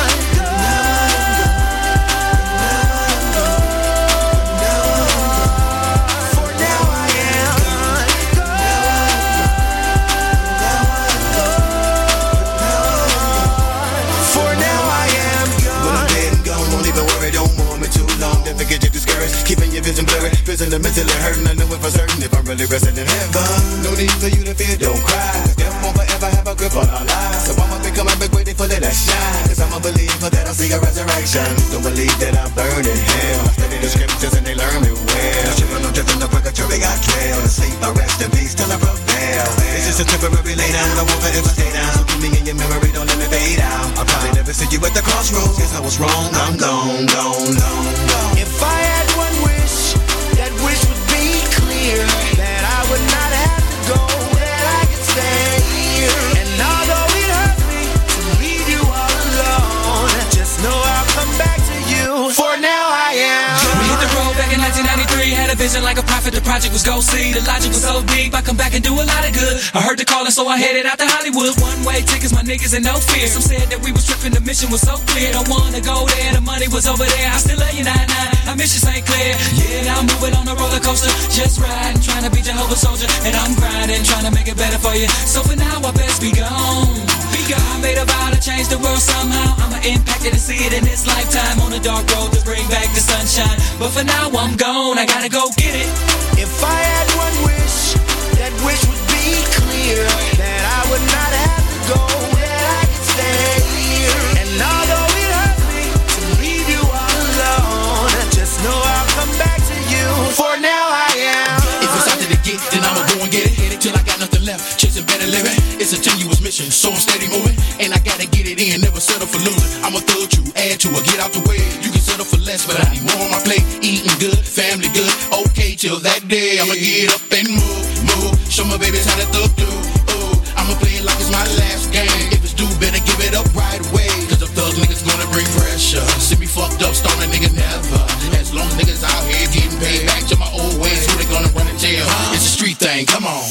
Keeping your vision blurry, vision the mentally hurting. I know if I'm certain if I'm really resting in heaven. No need for you to fear, don't cry. Them won't forever have a grip on our lives. So I'ma become a big waiting for that shine. Cause I'm a believer that I'll see a resurrection. Don't believe that I'm burning hell. I study the scriptures and they learn me well. Shipping no dripping, no purgatory got trail. To sleep, I rest in peace till I prevail. It's just a temporary lay down, I won't forever stay down. So keep me in your memory, don't let me fade out. I'll probably never see you at the crossroads. Guess I was wrong, I'm gone, gone, gone, gone. If I had one wish, that wish would be clear, that I would not have to go, that I could stay here. And although it hurts me to leave you all alone, just know I'll come back to you, for now I am. We hit the road back in 1993, had a vision like a prophet, the project was Go See. The logic was so deep, I come back and do a lot of good. I heard the calling, so I headed out to Hollywood. One-way tickets, my niggas and no fear. Some said that we was tripping, the mission was so clear. Don't wanna go there, the money was over there. I still love you 9-9, our mission ain't clear. Yeah, now I'm moving on a roller coaster, just riding, trying to be Jehovah's soldier. And I'm grinding, trying to make it better for you. So for now, I best be gone. Be gone. I made a vow to change the world somehow. I'ma impact it and see it in this lifetime. On a dark road to bring back the sunshine. But for now, I'm gone, I gotta go get it. If I had one wish, that wish would be clear, that I would not have to go, that I could stay here. And although it hurt me to leave you all alone, just know I'll come back to you, for now I am. If it's out to the get, then I'ma go and get it till I got nothing left, chasing better living. It's a tenuous mission, so I'm steady moving, and I gotta get it in, never settle for losing. I'm a thug you, add to or get out the way. You can settle for less, but I need more on my plate. Eating good, family good, okay till that day. I'ma get up and move, show my babies how to thug do. Ooh, I'ma play it like it's my last game. If it's due, better give it up right away. Cause the thug niggas gonna bring pressure. See me fucked up, stone a nigga never. As long as niggas out here getting paid back to my old ways, who they gonna run in jail? It's a street thing, come on.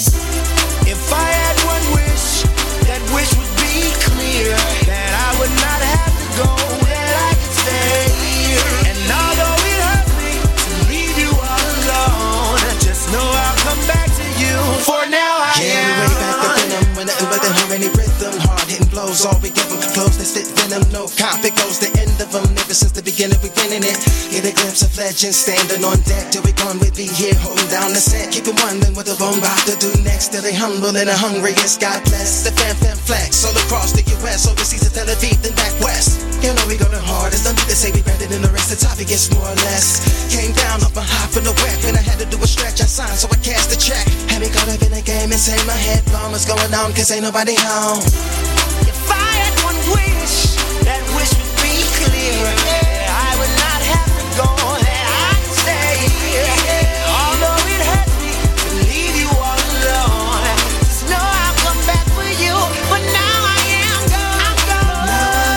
If I had one wish, that wish would be clear, that I would not have to go, that I could stay here. And although it hurt me to leave you all alone, just know I'll come back to you, for now I am. Yeah, we way back to venom, when nothing but the harmony rhythm, hard hitting blows, all we give them, close they sit venom, no cop, it goes the end of them, ever since the beginning we winning it. Get a glimpse of legends standing on deck, till we gone with me here, holding down the set, keep it wondering what the bone about to do next, till they humble and the hungriest, God bless the fam flex, all across the US, overseas to Tel Aviv, then back west. You know we go the hardest, don't need to say we better than the rest, the topic gets more or less. Came down off my high from the wet, and I had to do a stretch, I signed, so I cast a check. Had me caught up in the game and say my head blown, what's going on, cause ain't nobody home. If I had one wish, that wish would be clear, I would not have to go, that I could stay here. Although it hurt me to leave you all alone, just know I'll come back for you, but now I am gone. I'm gone.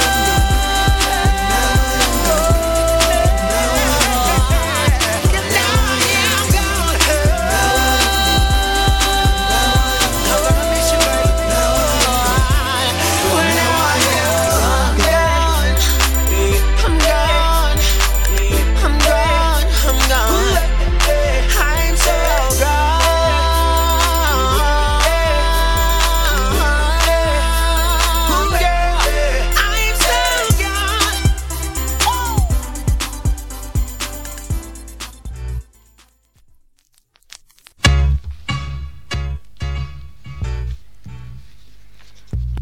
Now I am gone. I miss you, baby. Well, now I am gone. I'm gone.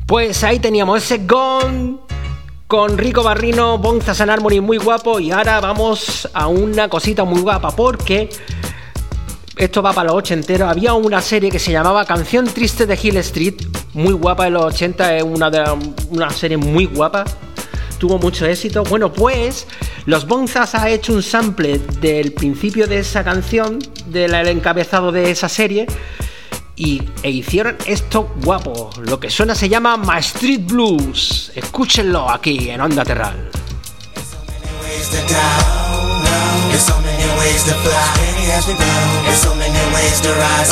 Pues ahí teníamos ese Gone con Rico Barrino, Bonzas and Harmony, muy guapo. Y ahora vamos a una cosita muy guapa, porque esto va para los ochenteros. Había una serie que se llamaba Canción Triste de Hill Street, muy guapa de los 80, es una serie muy guapa, tuvo mucho éxito. Bueno, pues los Bonzas ha hecho un sample del principio de esa canción, del encabezado de esa serie, e hicieron esto guapo. Lo que suena se llama My Street Blues. Escúchenlo aquí en Onda Terral. There's so many ways to fly, baby, as we blow. There's so many ways to rise.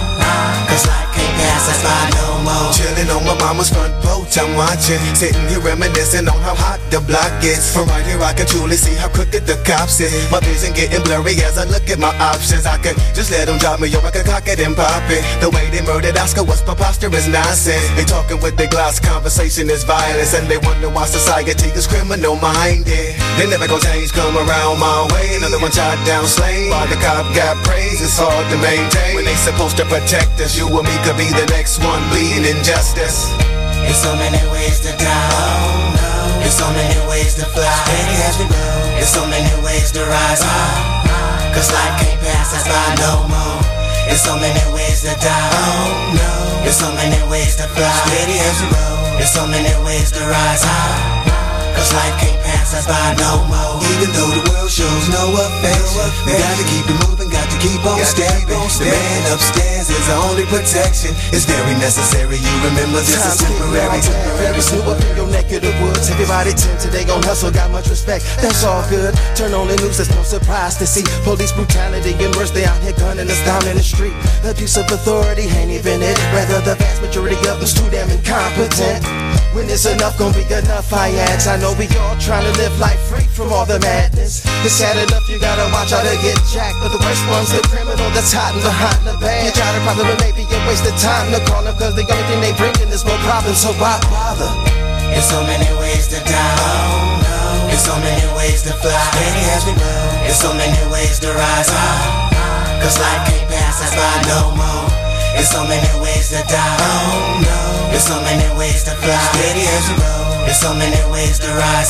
Cause life can't pass us by no more. Chillin' on my mama's front porch, I'm watching. Sitting here reminiscing on how hot the block gets. From right here I can truly see how crooked the cops is. My vision getting blurry as I look at my options. I could just let them drop me, or I could cock it and pop it. The way they murdered Oscar was preposterous nonsense. They talking with their glass, conversation is violence. And they wonder why society is criminal minded. They never gon' change, come around my way. Another one shot down, slain. While the cop got praise, it's hard to maintain. When they supposed to protect us, you and me could be the next one bleeding injustice. There's so many ways to die. There's so many ways to fly, baby, as we blow. There's so many ways to rise. Cause life can't pass us by no more. There's so many ways to die. There's so many ways to fly, baby, as we blow. There's so many ways to rise. Cause life can't pass us by no more. Even though the world shows no affection, we gotta keep it moving, got to keep on stepping. The man upstairs is the only protection. It's very necessary, you remember this is temporary. Snoop up in your neck of the woods. Everybody tempted, they gon' hustle, got much respect. That's all good. Turn on the news, there's no surprise to see police brutality and worse. They out here gunning us down in the street. Abuse of authority ain't even it. Rather the vast majority of them's too damn incompetent. When it's enough, gon' be enough, I ask. I know we all trying to live life free from all the madness. It's sad enough you gotta watch how to get jacked, but the worst one's the criminal that's hiding behind the bag. You try to problem, but maybe you waste the time to call them, cause the only thing they bringing is more problems, so why bother? There's so many ways to die. There's so many ways to fly, baby, as we blow. There's so many ways to rise. Cause life can't pass us by no more. There's so many ways to die. There's so many ways to fly, steady as we roll. There's so many ways to rise.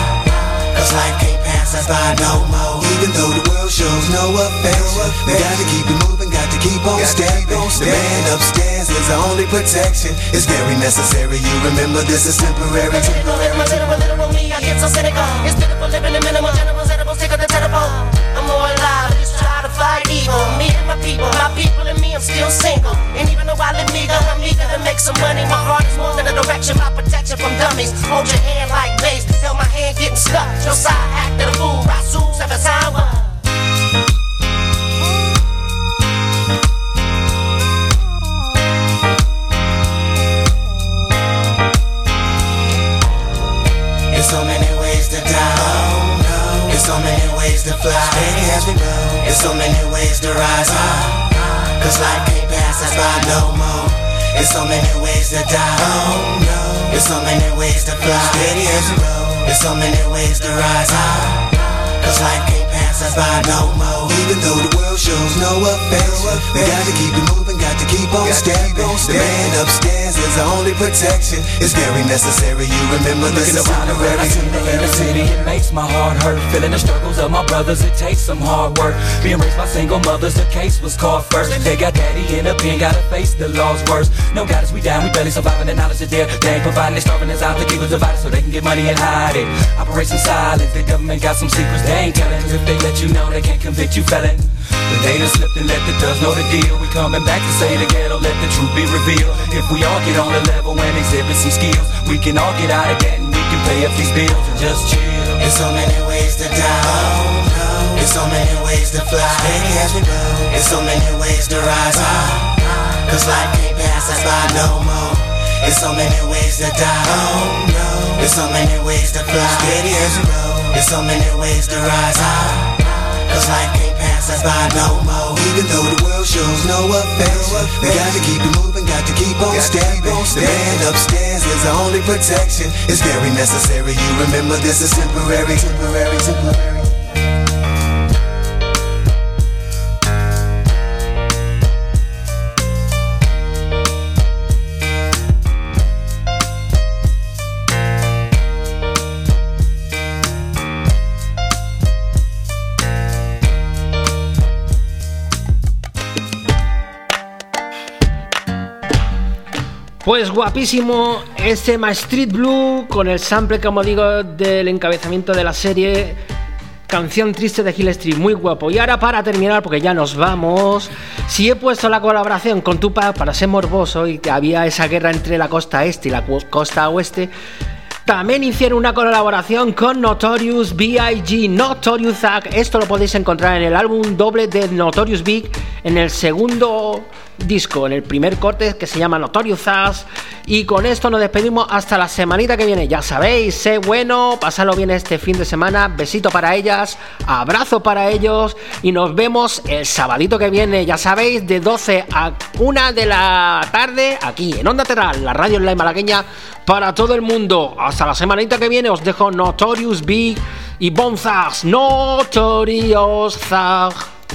Cause life can't pass us by no more. Even though the world shows no affection, we gotta keep it moving, got to keep on stepping. The man upstairs is the only protection. It's very necessary, you remember this is temporary. Literal me, I get so cynical. It's pitiful living in minimal generals, edibles, sick of the terrible. I'm more alive, just try to fight evil. Me and my people and me, I'm still single. And even though I live meager, I'm eager to make some money. My heart is more than a direction, my protection from dummies. Hold your hand like base, feel my hand getting stuck. Your side acting a fool, Rasul's have a sour. There's so many ways to die. There's so many ways to fly, baby, as we blow. There's so many ways to rise. Cause life can't pass us by no more. There's so many ways to die. There's so many ways to fly, steady as we roll. There's so many ways to rise. Cause life can't pass us by no more. Even though the world shows no affection, we gotta keep it moving, got to keep on stepping. The man upstairs is the only protection. It's very necessary, you remember this is temporary. I see the inner city, it makes my heart hurt. Feeling the struggles of my brothers, it takes some hard work. Being raised by single mothers, the case was caught first. They got daddy in a pen, gotta face the law's worst. No guidance, we down, we barely surviving, the knowledge is there. They ain't providing, they starving us out, the keep us divided so they can get money and hide it. Operation silence, the government got some secrets they ain't telling. Cause if they let you know, they can't convict you, felon. The they done slipped and let the thugs know the deal. We coming back to say the ghetto, let the truth be revealed. If we all get on the level and exhibit some skills, we can all get out of debt and we can pay up these bills and just chill. There's so many ways to die. There's so many ways to fly, baby, as we blow. There's so many ways to rise. Cause life can't pass us by no more. There's so many ways to die. There's so many ways to fly, steady as we roll. There's so many ways to rise. Cause life can't pass us by no more. Even though the world shows no affection, we gotta keep it moving, got to keep on stepping. The man upstairs is the only protection. It's very necessary, you remember this is temporary. Pues guapísimo este My Street Blue con el sample, como digo, del encabezamiento de la serie Canción Triste de Hill Street, muy guapo. Y ahora, para terminar, porque ya nos vamos, si he puesto la colaboración con Tupac para ser morboso y que había esa guerra entre la costa este y la costa oeste, también hicieron una colaboración con Notorious B.I.G. Notorious Thug. Esto lo podéis encontrar en el álbum doble de Notorious Big, en el segundo disco, en el primer corte, que se llama Notorious Thug. Y con esto nos despedimos hasta la semanita que viene. Ya sabéis, sé bueno, pasadlo bien este fin de semana. Besito para ellas, abrazo para ellos y nos vemos el sabadito que viene, ya sabéis, de 12 a 1 de la tarde aquí en Onda Terral, la radio online malagueña para todo el mundo. Hasta la semanita que viene os dejo Notorious Big y Bone Thugs. Notorious Thug.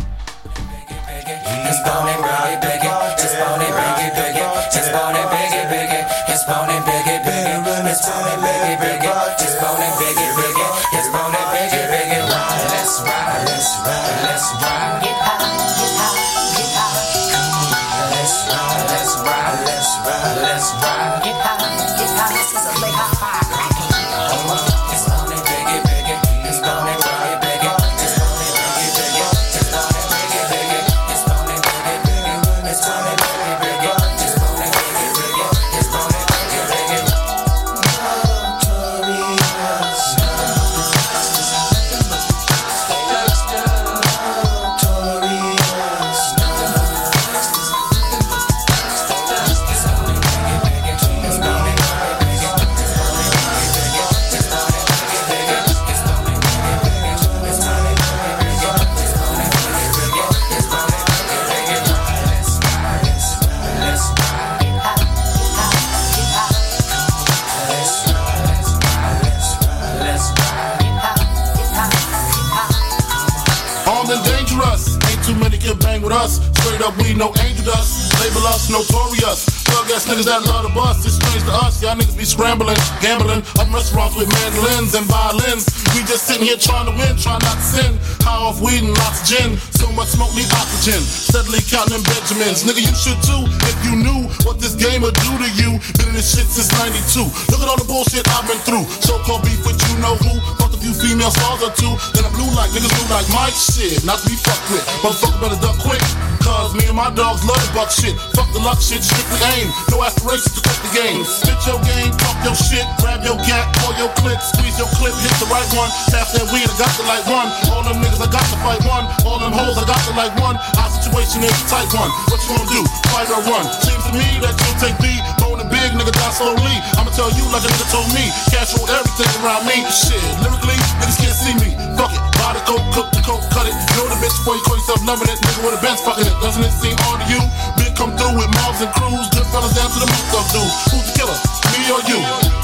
Straight up, we no angel dust. Label us notorious. Thug ass niggas that love the bus. It's strange to us. Y'all niggas be scrambling, gambling up restaurants with mandolins and violins. We just sitting here trying to win, trying not to sin. High off weed and lots of gin. So much smoke, need oxygen. Steadily counting them Benjamins. Nigga, you should too if you knew what this game would do to you. Been in this shit since 92. Look at all the bullshit I've been through. So-called beef with you know who. Fuck a few female stars or two. Then I'm blue like niggas blue like Mike. Shit, not to be fucked with. Motherfucker better duck quick. Cause me and my dogs love the buck shit. Fuck the luck shit, strictly aim. No aspirations to quit the game. Spit your game, talk your shit, grab your gat, call your clip, squeeze your clip, hit the right one. Pass that weed, I got to like one. All them niggas, I got to fight one. All them hoes, I got to like one. Our situation is a tight one. What you gonna do? Fight or run? Seems to me that you'll take the bone and big nigga die slowly. I'ma tell you like a nigga told me. Cash roll everything around me. Shit, lyrically, niggas can't see me. Fuck it, buy the coke, cook the coke, cut it. Know the bitch before you call yourself loving it. Nigga with a bench fucking it. Doesn't it seem hard to you? Big come through with mobs and crews. Good fellas down to the most of dudes. Who's the killer? Me or you?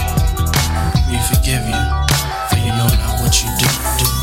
We forgive you, for you know not what you do.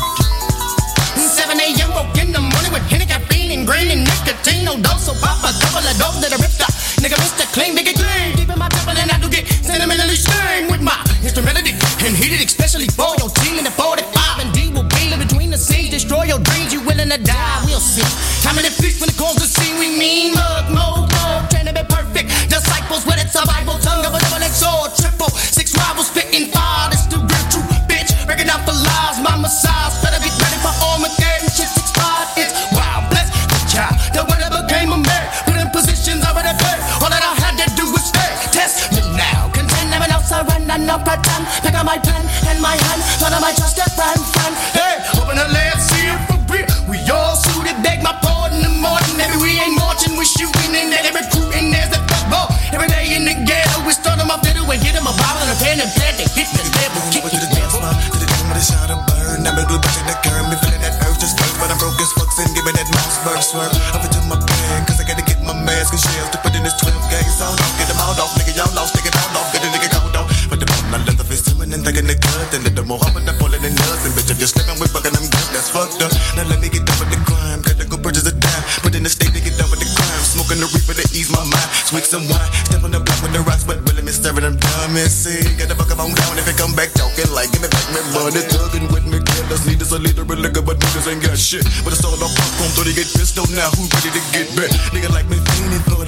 7 a.m. woke in the morning with Henny, caffeine, and green, and nicotine. No dose, so pop a couple of dope that I ripped up. Nigga, Mr. Clean, nigga, clean. Deep in my temple, and I do get sentimentally stained with my instrumentality. And heated, especially for your team in the 45. And D will be in between the scenes. Destroy your dreams, you willing to die, we'll see. How many feast when it calls the scene? We mean mug, mode, train to be perfect. Disciples with its survival tongue of a double-edged sword. Triple, 6 rivals spitting fire. This the real true bitch. Breaking down for lies, my massage. Better get ready for Armageddon. Shit's expired, it's wild. Bless the child that whatever became a man. Put in positions already paid. All that I had to do was stay. Test me now. Contend, never else I run and not pretend. Pick up my pen and my hand. Thought I might trust a friend. Hey, open the lab, see it for real. We all suited, beg my pardon in the morning. Maybe we ain't marching, we shooting and they're recruiting. There's the football. Every day in the ghetto, we start them up fiddle and hit them a bottle and a pen and plant. They hit the level, kick the devil. To the dome with a shot of burn. I'm a glue back in the curb. Me feeling that urge just burst, but I'm broke as fuck. And give me that mouse burst swerve. Up into my bag, cause I gotta get my mask and shells to put in this 12 gauge sound off. Get them all off, nigga, y'all lost, take it all off. Get a nigga cold off. But the bone, I left the fist swimming and thinking the cut. And the more hopping, I'm pulling the nuts. And bitch, if you're slipping with bucking, I'm good, that's fucked up. Now let me get done with the crime. Gotta go purchase a dime. Put in the state to get done with the crime. Smoking the reefer to ease my mind. Swig some wine. Step on the block with the rocks, but really me staring them dumb and see. Get the fuck up on down if it come back talking like give me back my money. Thugging with me, killers need us a leader of liquor, but niggas ain't got shit. But it's all off popcorn, 30 get pissed on now. Who ready to get back? Nigga like me, feeling for them green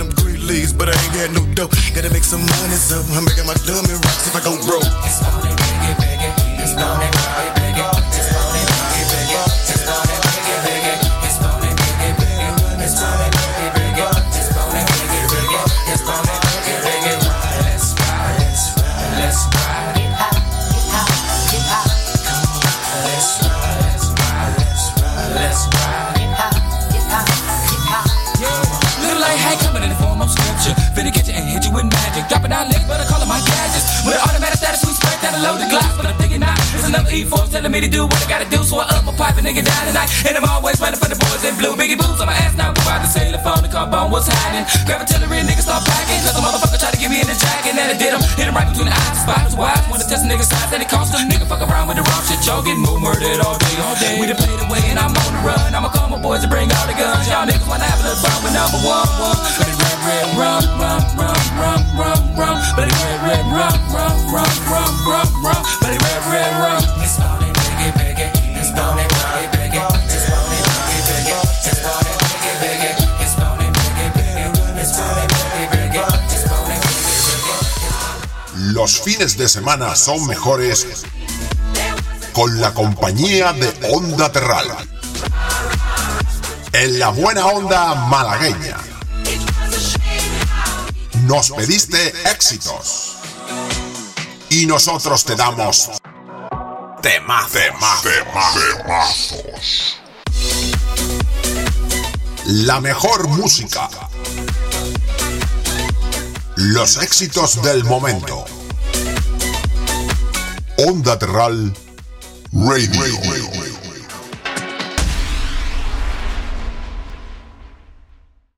leaves, but I ain't got no dough. Gotta make some money, so I'm making my dummy rocks if I go broke. It's on it, biggie, biggie. It's on it, biggie, biggie. It's on it, biggie, biggie. It's on it, biggie, biggie. It's on it, biggie, biggie. It's on it, biggie, biggie. It's on it, biggie, biggie. It's on it, biggie, biggie. Let's ride, let's ride, let's ride. Get hot, get hot, get hot. Come on, let's ride, let's ride, let's ride, let's ride. Get hot, get hot, get hot. Yeah, little light hate coming in the form of scripture. Finna get you and hit you with magic. Dropping out licks, but I call it my gadgets. With an automatic status, we spray down the loaded glass, but I'm thinking not. It's another E4 telling me to do what I gotta do, so I up my pipe and nigga down tonight. And I'm always running for the boys in blue. Biggie boots on my ass now, provide the sailor phone, the car bone, what's happening? Grab artillery, niggas start packing, cause a motherfucker try to get me in the jacket. And I did hit him right between the eyes, spots wise. Wanna test a nigga's size, that it costs a nigga fuck around with the wrong shit, y'all getting more murdered all day, all day. We done played away and I'm on the run. I'ma call my boys to bring all the guns. Y'all niggas wanna have a little fun with number one. But it red, rum, rum, rum, rum, rum, rum. But it red, rum, rum, rum, rum, rum, rum. But it red, rum. It's on it, biggie, biggie. It's on it, biggie, biggie. It's on it, biggie, biggie. It's on it, biggie, biggie. It's on it, biggie, biggie. It's on it, biggie, biggie. It's on it, biggie, biggie. Los fines de semana son mejores con la compañía de Onda Terral. En la buena onda malagueña. Nos pediste éxitos y nosotros te damos temazos. La mejor música, los éxitos del momento. Onda Terral Radio.